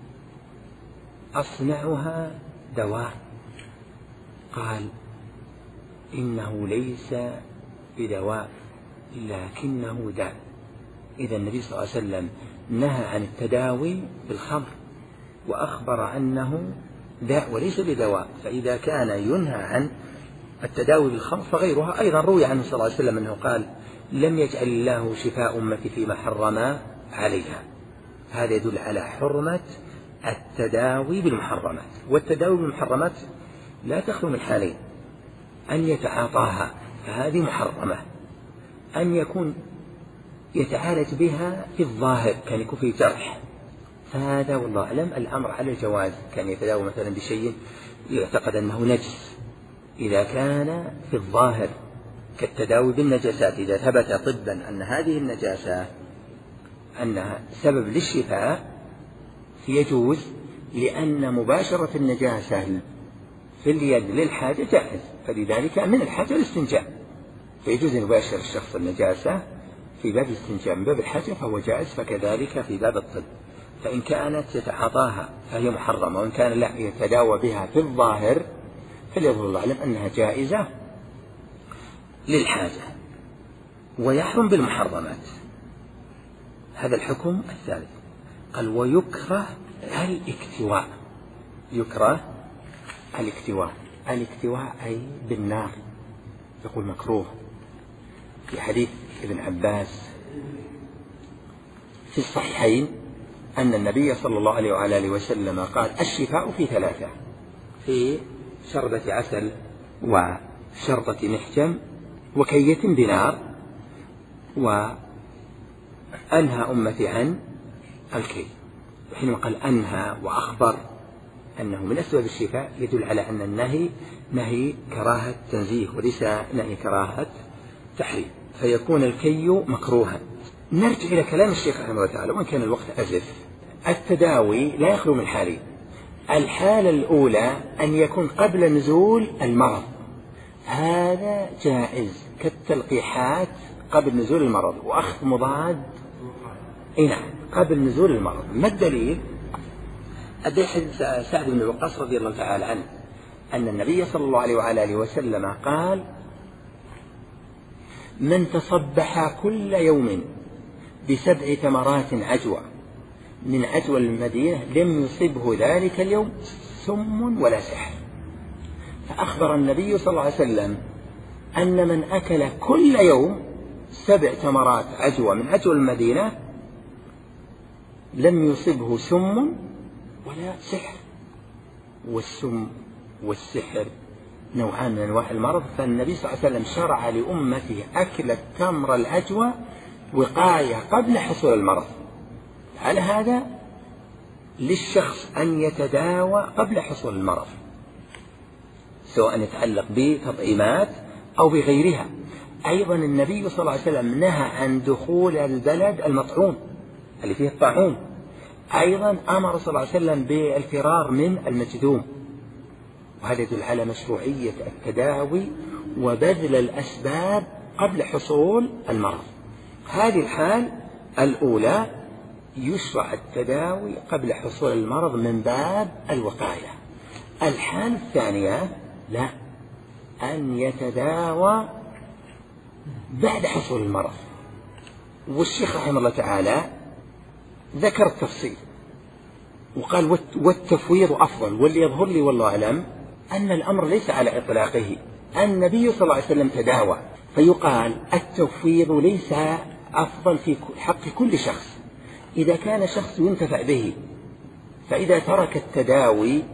أصنعها دواء. قال إنه ليس بدواء لكنه داء. إذا النبي صلى الله عليه وسلم نهى عن التداوي بالخمر وأخبر أنه داء وليس بدواء، فإذا كان ينهى عن التداوي بالخمر فغيرها. أيضا روي عنه صلى الله عليه وسلم أنه قال لم يجعل الله شفاء أمتي فيما حرم عليها. هذا يدل على حرمة التداوي بالمحرمات. والتداوي بالمحرمات لا تخلو من حالين: أن يتعاطاها فهذه محرمة، أن يكون يتعالج بها في الظاهر كان يكون فيه جرح، فهذا والله أعلم الأمر على الجواز. كان يتداوى مثلا بشيء يعتقد أنه نجس، إذا كان في الظاهر كالتداوي بالنجاسات، إذا ثبت طبا أن هذه النجاسة أنها سبب للشفاء يجوز، لأن مباشرة النجاسة في اليد للحاجة جائز، فلذلك من الحاجة الاستنجاء، فيجوز أن يباشر الشخص النجاسة في باب الاستنجاء من باب الحاجة فهو جائز، فكذلك في باب الطب. فإن كانت يتعاطاها فهي محرمة، وإن كان لا يتداوى بها في الظاهر فليظهر الله أعلم أنها جائزة للحاجة. ويحرم بالمحرمات، هذا الحكم الثالث. قال ويكره الاكتواء. يكره الاكتواء. الاكتواء أي بالنار، يقول مكروه في حديث ابن عباس في الصحيحين أن النبي صلى الله عليه وعلى آله وسلم قال الشفاء في ثلاثة: في شربة عسل وشرطة محجم وكية بنار، وأنهى أمتي عن الكي. وحينما قال أنهى وأخبر أنه من أسباب الشفاء يدل على أن النهي نهي كراهة تنزيه وليس نهي كراهة تحريم، فيكون الكي مكروها. نرجع إلى كلام الشيخ رحمه الله تعالى وإن كان الوقت أزف. التداوي لا يخلو من حالين: الحالة الأولى أن يكون قبل نزول المرض، هذا جائز كالتلقيحات قبل نزول المرض وأخذ مضاد نعم قبل نزول المرض. ما الدليل؟ الدليل حديث سعد بن وقاص رضي الله تعالى عنه أن النبي صلى الله عليه وعلى آله وسلم قال: من تصبح كل يوم بسبع تمرات عجوة من عجوى المدينة لم يصبه ذلك اليوم سم ولا سحر. فأخبر النبي صلى الله عليه وسلم أن من أكل كل يوم سبع تمرات عجوة من عجوى المدينة لم يصبه سم ولا سحر. والسم والسحر نوعان من أنواع المرض، فالنبي صلى الله عليه وسلم شرع لأمته أكل التمر العجوة وقاية قبل حصول المرض. على هذا للشخص أن يتداوى قبل حصول المرض، سواء يتعلق بتطعيمات أو بغيرها. أيضا النبي صلى الله عليه وسلم نهى عن دخول البلد المطعوم اللي فيه الطاعون. أيضا أمر صلى الله عليه وسلم بالفرار من المجذوم، وهذا يدل على مشروعية التداوي وبذل الأسباب قبل حصول المرض. هذه الحال الأولى يشرع التداوي قبل حصول المرض من باب الوقاية. الحال الثانية لا، أن يتداوى بعد حصول المرض. والشيخ رحمه الله تعالى ذكر التفصيل وقال والتفويض أفضل. واللي يظهر لي والله أعلم أن الأمر ليس على إطلاقه. النبي صلى الله عليه وسلم تداوى، فيقال التفويض ليس أفضل في حق كل شخص. إذا كان شخص ينتفع به فإذا ترك التداوي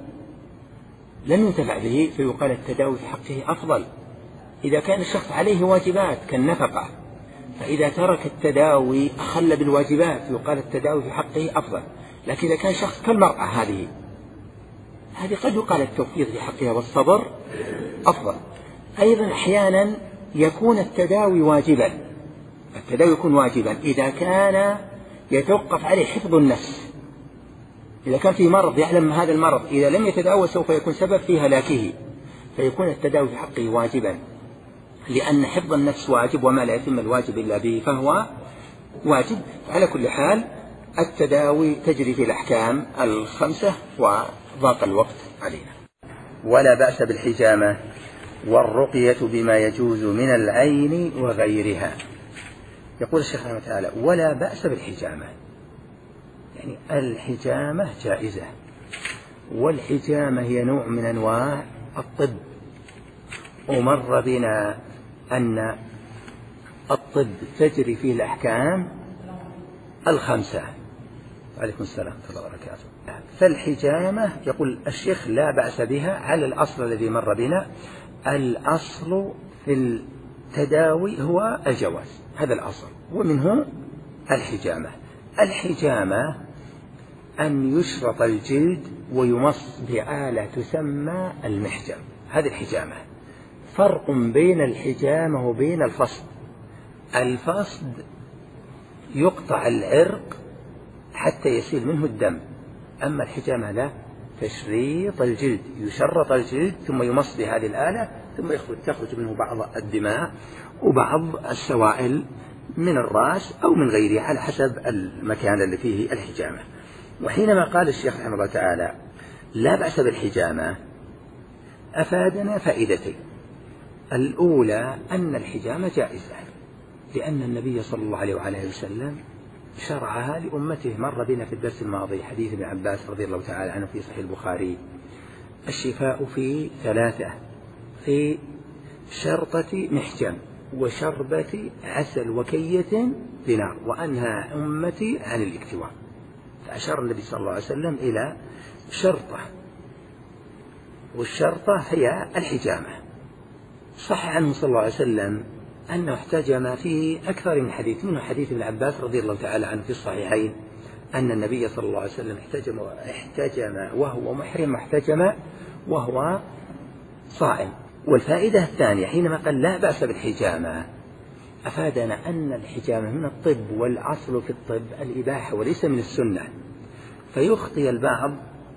لم ينتفع به فيقال التداوي في حقه أفضل. إذا كان الشخص عليه واجبات كالنفقة فإذا ترك التداوي أخل بالواجبات يقال التداوي في حقه أفضل. لكن إذا كان شخص كالمرأة هذه هذه قد يقال التوفيق في حقها والصبر أفضل. أيضا أحيانا يكون التداوي واجبا، التداوي يكون واجبا إذا كان يتوقف عليه حفظ النفس. إذا كان في مرض يعلم هذا المرض إذا لم يتداوى سوف يكون سبب في هلاكه فيكون التداوي في حقه واجبا، لأن حفظ النفس واجب وما لا يتم الواجب إلا به فهو واجب. على كل حال التداوي تجري في الأحكام الخمسة وضاق الوقت علينا. ولا بأس بالحجامة والرقية بما يجوز من العين وغيرها. يقول الشيخ رحمه الله تعالى ولا بأس بالحجامة، يعني الحجامة جائزة، والحجامة هي نوع من أنواع الطب. ومر بنا أن الطب تجري فيه الأحكام الخمسة. عليكم السلام ورحمة الله وبركاته. فالحجامة يقول الشيخ لا بأس بها على الأصل الذي مر بنا. الأصل في التداوي هو الجواز، هذا الأصل، ومنه الحجامة. الحجامة أن يشرط الجلد ويمص بآلة تسمى المحجم، هذه الحجامة. فرق بين الحجامة وبين الفصد. الفصد يقطع العرق حتى يسيل منه الدم، أما الحجامة لا، تشريط الجلد، يشرط الجلد ثم يمص بهذه الآلة ثم يخرج تخرج منه بعض الدماء وبعض السوائل من الرأس أو من غيره على حسب المكان اللي فيه الحجامة. وحينما قال الشيخ رحمه الله تعالى لا بأس بالحجامة أفادنا فائدتين. الأولى أن الحجامة جائزة، لأن النبي صلى الله عليه وعلى آله وسلم شرعها لأمته. مر بنا في الدرس الماضي حديث ابن عباس رضي الله تعالى عنه في صحيح البخاري: الشفاء في ثلاثة، في شرطة محجم وشربة عسل وكية بنار، وأنهى أمتي عن الاكتواء. فأشار النبي صلى الله عليه وسلم إلى شرطة، والشرطة هي الحجامة. صح عنه صلى الله عليه وسلم أنه احتجم فيه أكثر من حديث، منه حديث ابن عباس رضي الله تعالى عنه في الصحيحين أن النبي صلى الله عليه وسلم احتجم, احتجم وهو محرم، واحتجم وهو صائم. والفائدة الثانية حينما قال لا بأس بالحجامة أفادنا أن الحجامة من الطب، والأصل في الطب الإباحة وليس من السنة. فيخطئ البعض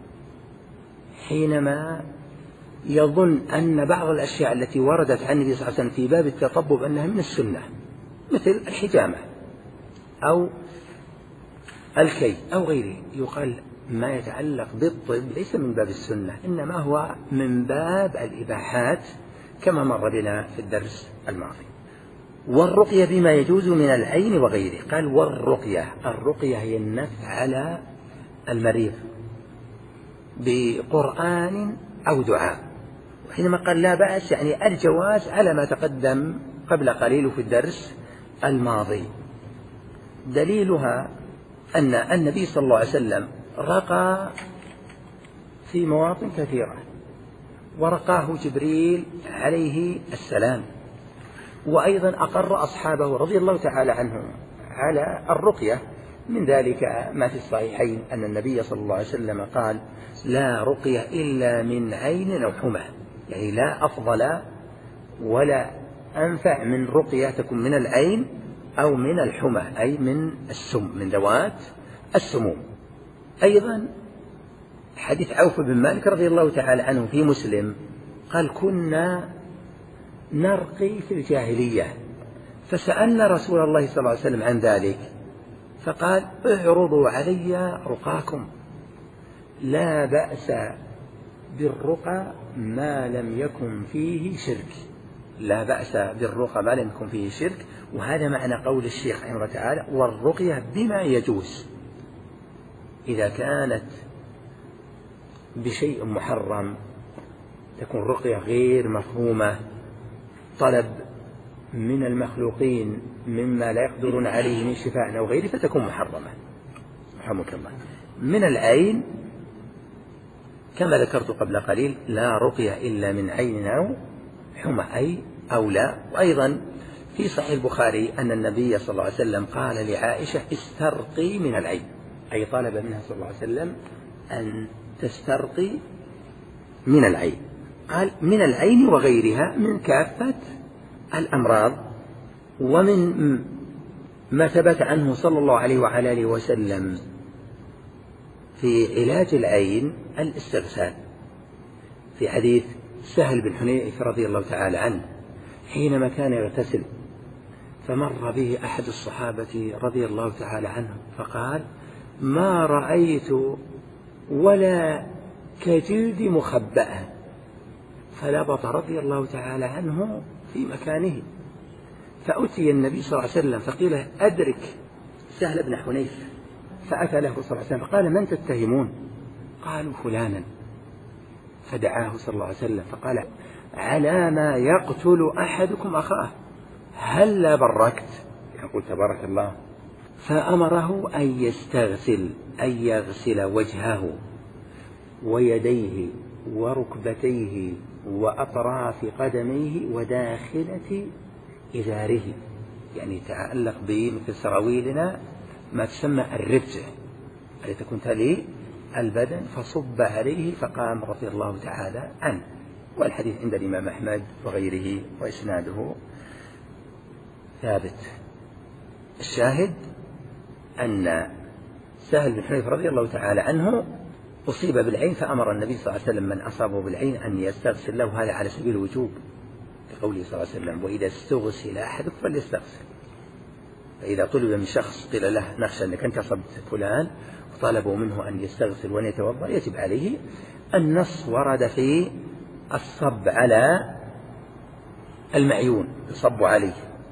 حينما يظن أن بعض الأشياء التي وردت عن النبي صلى الله عليه وسلم في باب التطبب أنها من السنة، مثل الحجامة أو الكي أو غيره. يقال ما يتعلق بالطب ليس من باب السنة، إنما هو من باب الإباحات كما مر بنا في الدرس الماضي. والرقية بما يجوز من العين وغيره. قال والرقية، الرقية هي النفع على المريض بقرآن أو دعاء. وحينما قال لا بأس يعني الجواز على ما تقدم قبل قليل في الدرس الماضي. دليلها أن النبي صلى الله عليه وسلم رقى في مواطن كثيرة، ورقاه جبريل عليه السلام، وأيضا أقر أصحابه رضي الله تعالى عنهم على الرقية. من ذلك ما في الصحيحين أن النبي صلى الله عليه وسلم قال لا رقية إلا من عين أو حمى، يعني لا أفضل ولا أنفع من رقية تكون من العين أو من الحمى، أي من السم، من ذوات السموم. أيضا حديث عوف بن مالك رضي الله تعالى عنه في مسلم قال كنا نرقي في الجاهلية، فسألنا رسول الله صلى الله عليه وسلم عن ذلك فقال اعرضوا علي رقاكم، لا بأس بالرقى ما لم يكن فيه شرك. لا بأس بالرقى ما لم يكن فيه شرك. وهذا معنى قول الشيخ رحمه الله تعالى والرقية بما يجوز. إذا كانت بشيء محرم تكون رقية غير مفهومة، طلب من المخلوقين مما لا يقدرون عليه من شفاء أو غيره فتكون محرمة. رحمك الله. من العين كما ذكرت قبل قليل لا رقية إلا من عين أو حمى، أي أو لا. وأيضا في صحيح البخاري أن النبي صلى الله عليه وسلم قال لعائشة استرقي من العين، أي طلب منها صلى الله عليه وسلم أن تسترقي من العين. قال من العين وغيرها من كافة الأمراض. ومن ما ثبت عنه صلى الله عليه وعلى آله وسلم في علاج العين الاستغسال، في حديث سهل بن حنيف رضي الله تعالى عنه حينما كان يغتسل فمر به أحد الصحابة رضي الله تعالى عنه فقال ما رأيت ولا كجلد مخبأة، فلبط رضي الله تعالى عنه في مكانه. فأتي النبي صلى الله عليه وسلم فقيل أدرك سهل بن حنيف، فأتى له صلى الله عليه وسلم فقال من تتهمون؟ قالوا فلانا. فدعاه صلى الله عليه وسلم فقال على ما يقتل أحدكم أخاه هل بركت؟ يقول تبارك الله. فأمره أن يستغسل، أن يغسل وجهه ويديه وركبتيه وأطراف قدميه وداخلة إزاره، يعني يتعلق بمثل سراويلنا ما تسمى الرفجة التي تكون تلي البدن، فصب عليه فقام رضي الله تعالى عنه. والحديث عند الإمام أحمد وغيره وإسناده ثابت. الشاهد أن سهل بن حنيف رضي الله تعالى عنه أصيب بالعين، فأمر النبي صلى الله عليه وسلم من أصابه بالعين أن يستغسل له، هذا على سبيل الوجوب لقوله صلى الله عليه وسلم وإذا استغسل أحدكم فليستغسل. فإذا طلب من شخص قيل له نخشى أنك أنت أصبت فلان وطلبوا منه أن يستغسل وأن يتوضأ يجب عليه. النص ورد في الصب على المعيون، يصب عليه،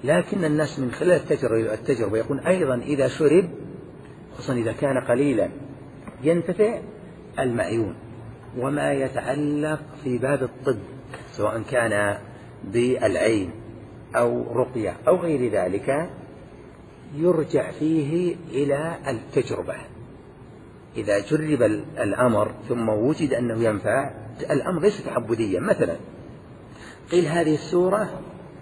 لكن الناس من خلال التجربة, التجربة يقول أيضا إذا شرب خصوصا إذا كان قليلا ينتفع المعيون. وما يتعلق في باب الطب سواء كان بالعين أو رقية أو غير ذلك يرجع فيه إلى التجربة. إذا جرب الأمر ثم وجد أنه ينفع الأمر ليس تعبديا. مثلا قيل هذه السورة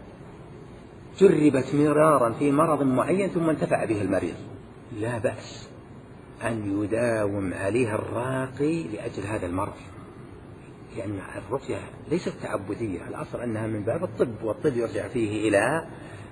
جربت مرارا في مرض معين ثم انتفع به المريض، لا بأس أن يداوم عليها الراقي لأجل هذا المرض، لأن الرقية ليست تعبدية، الأصل أنها من باب الطب، والطب يرجع فيه إلى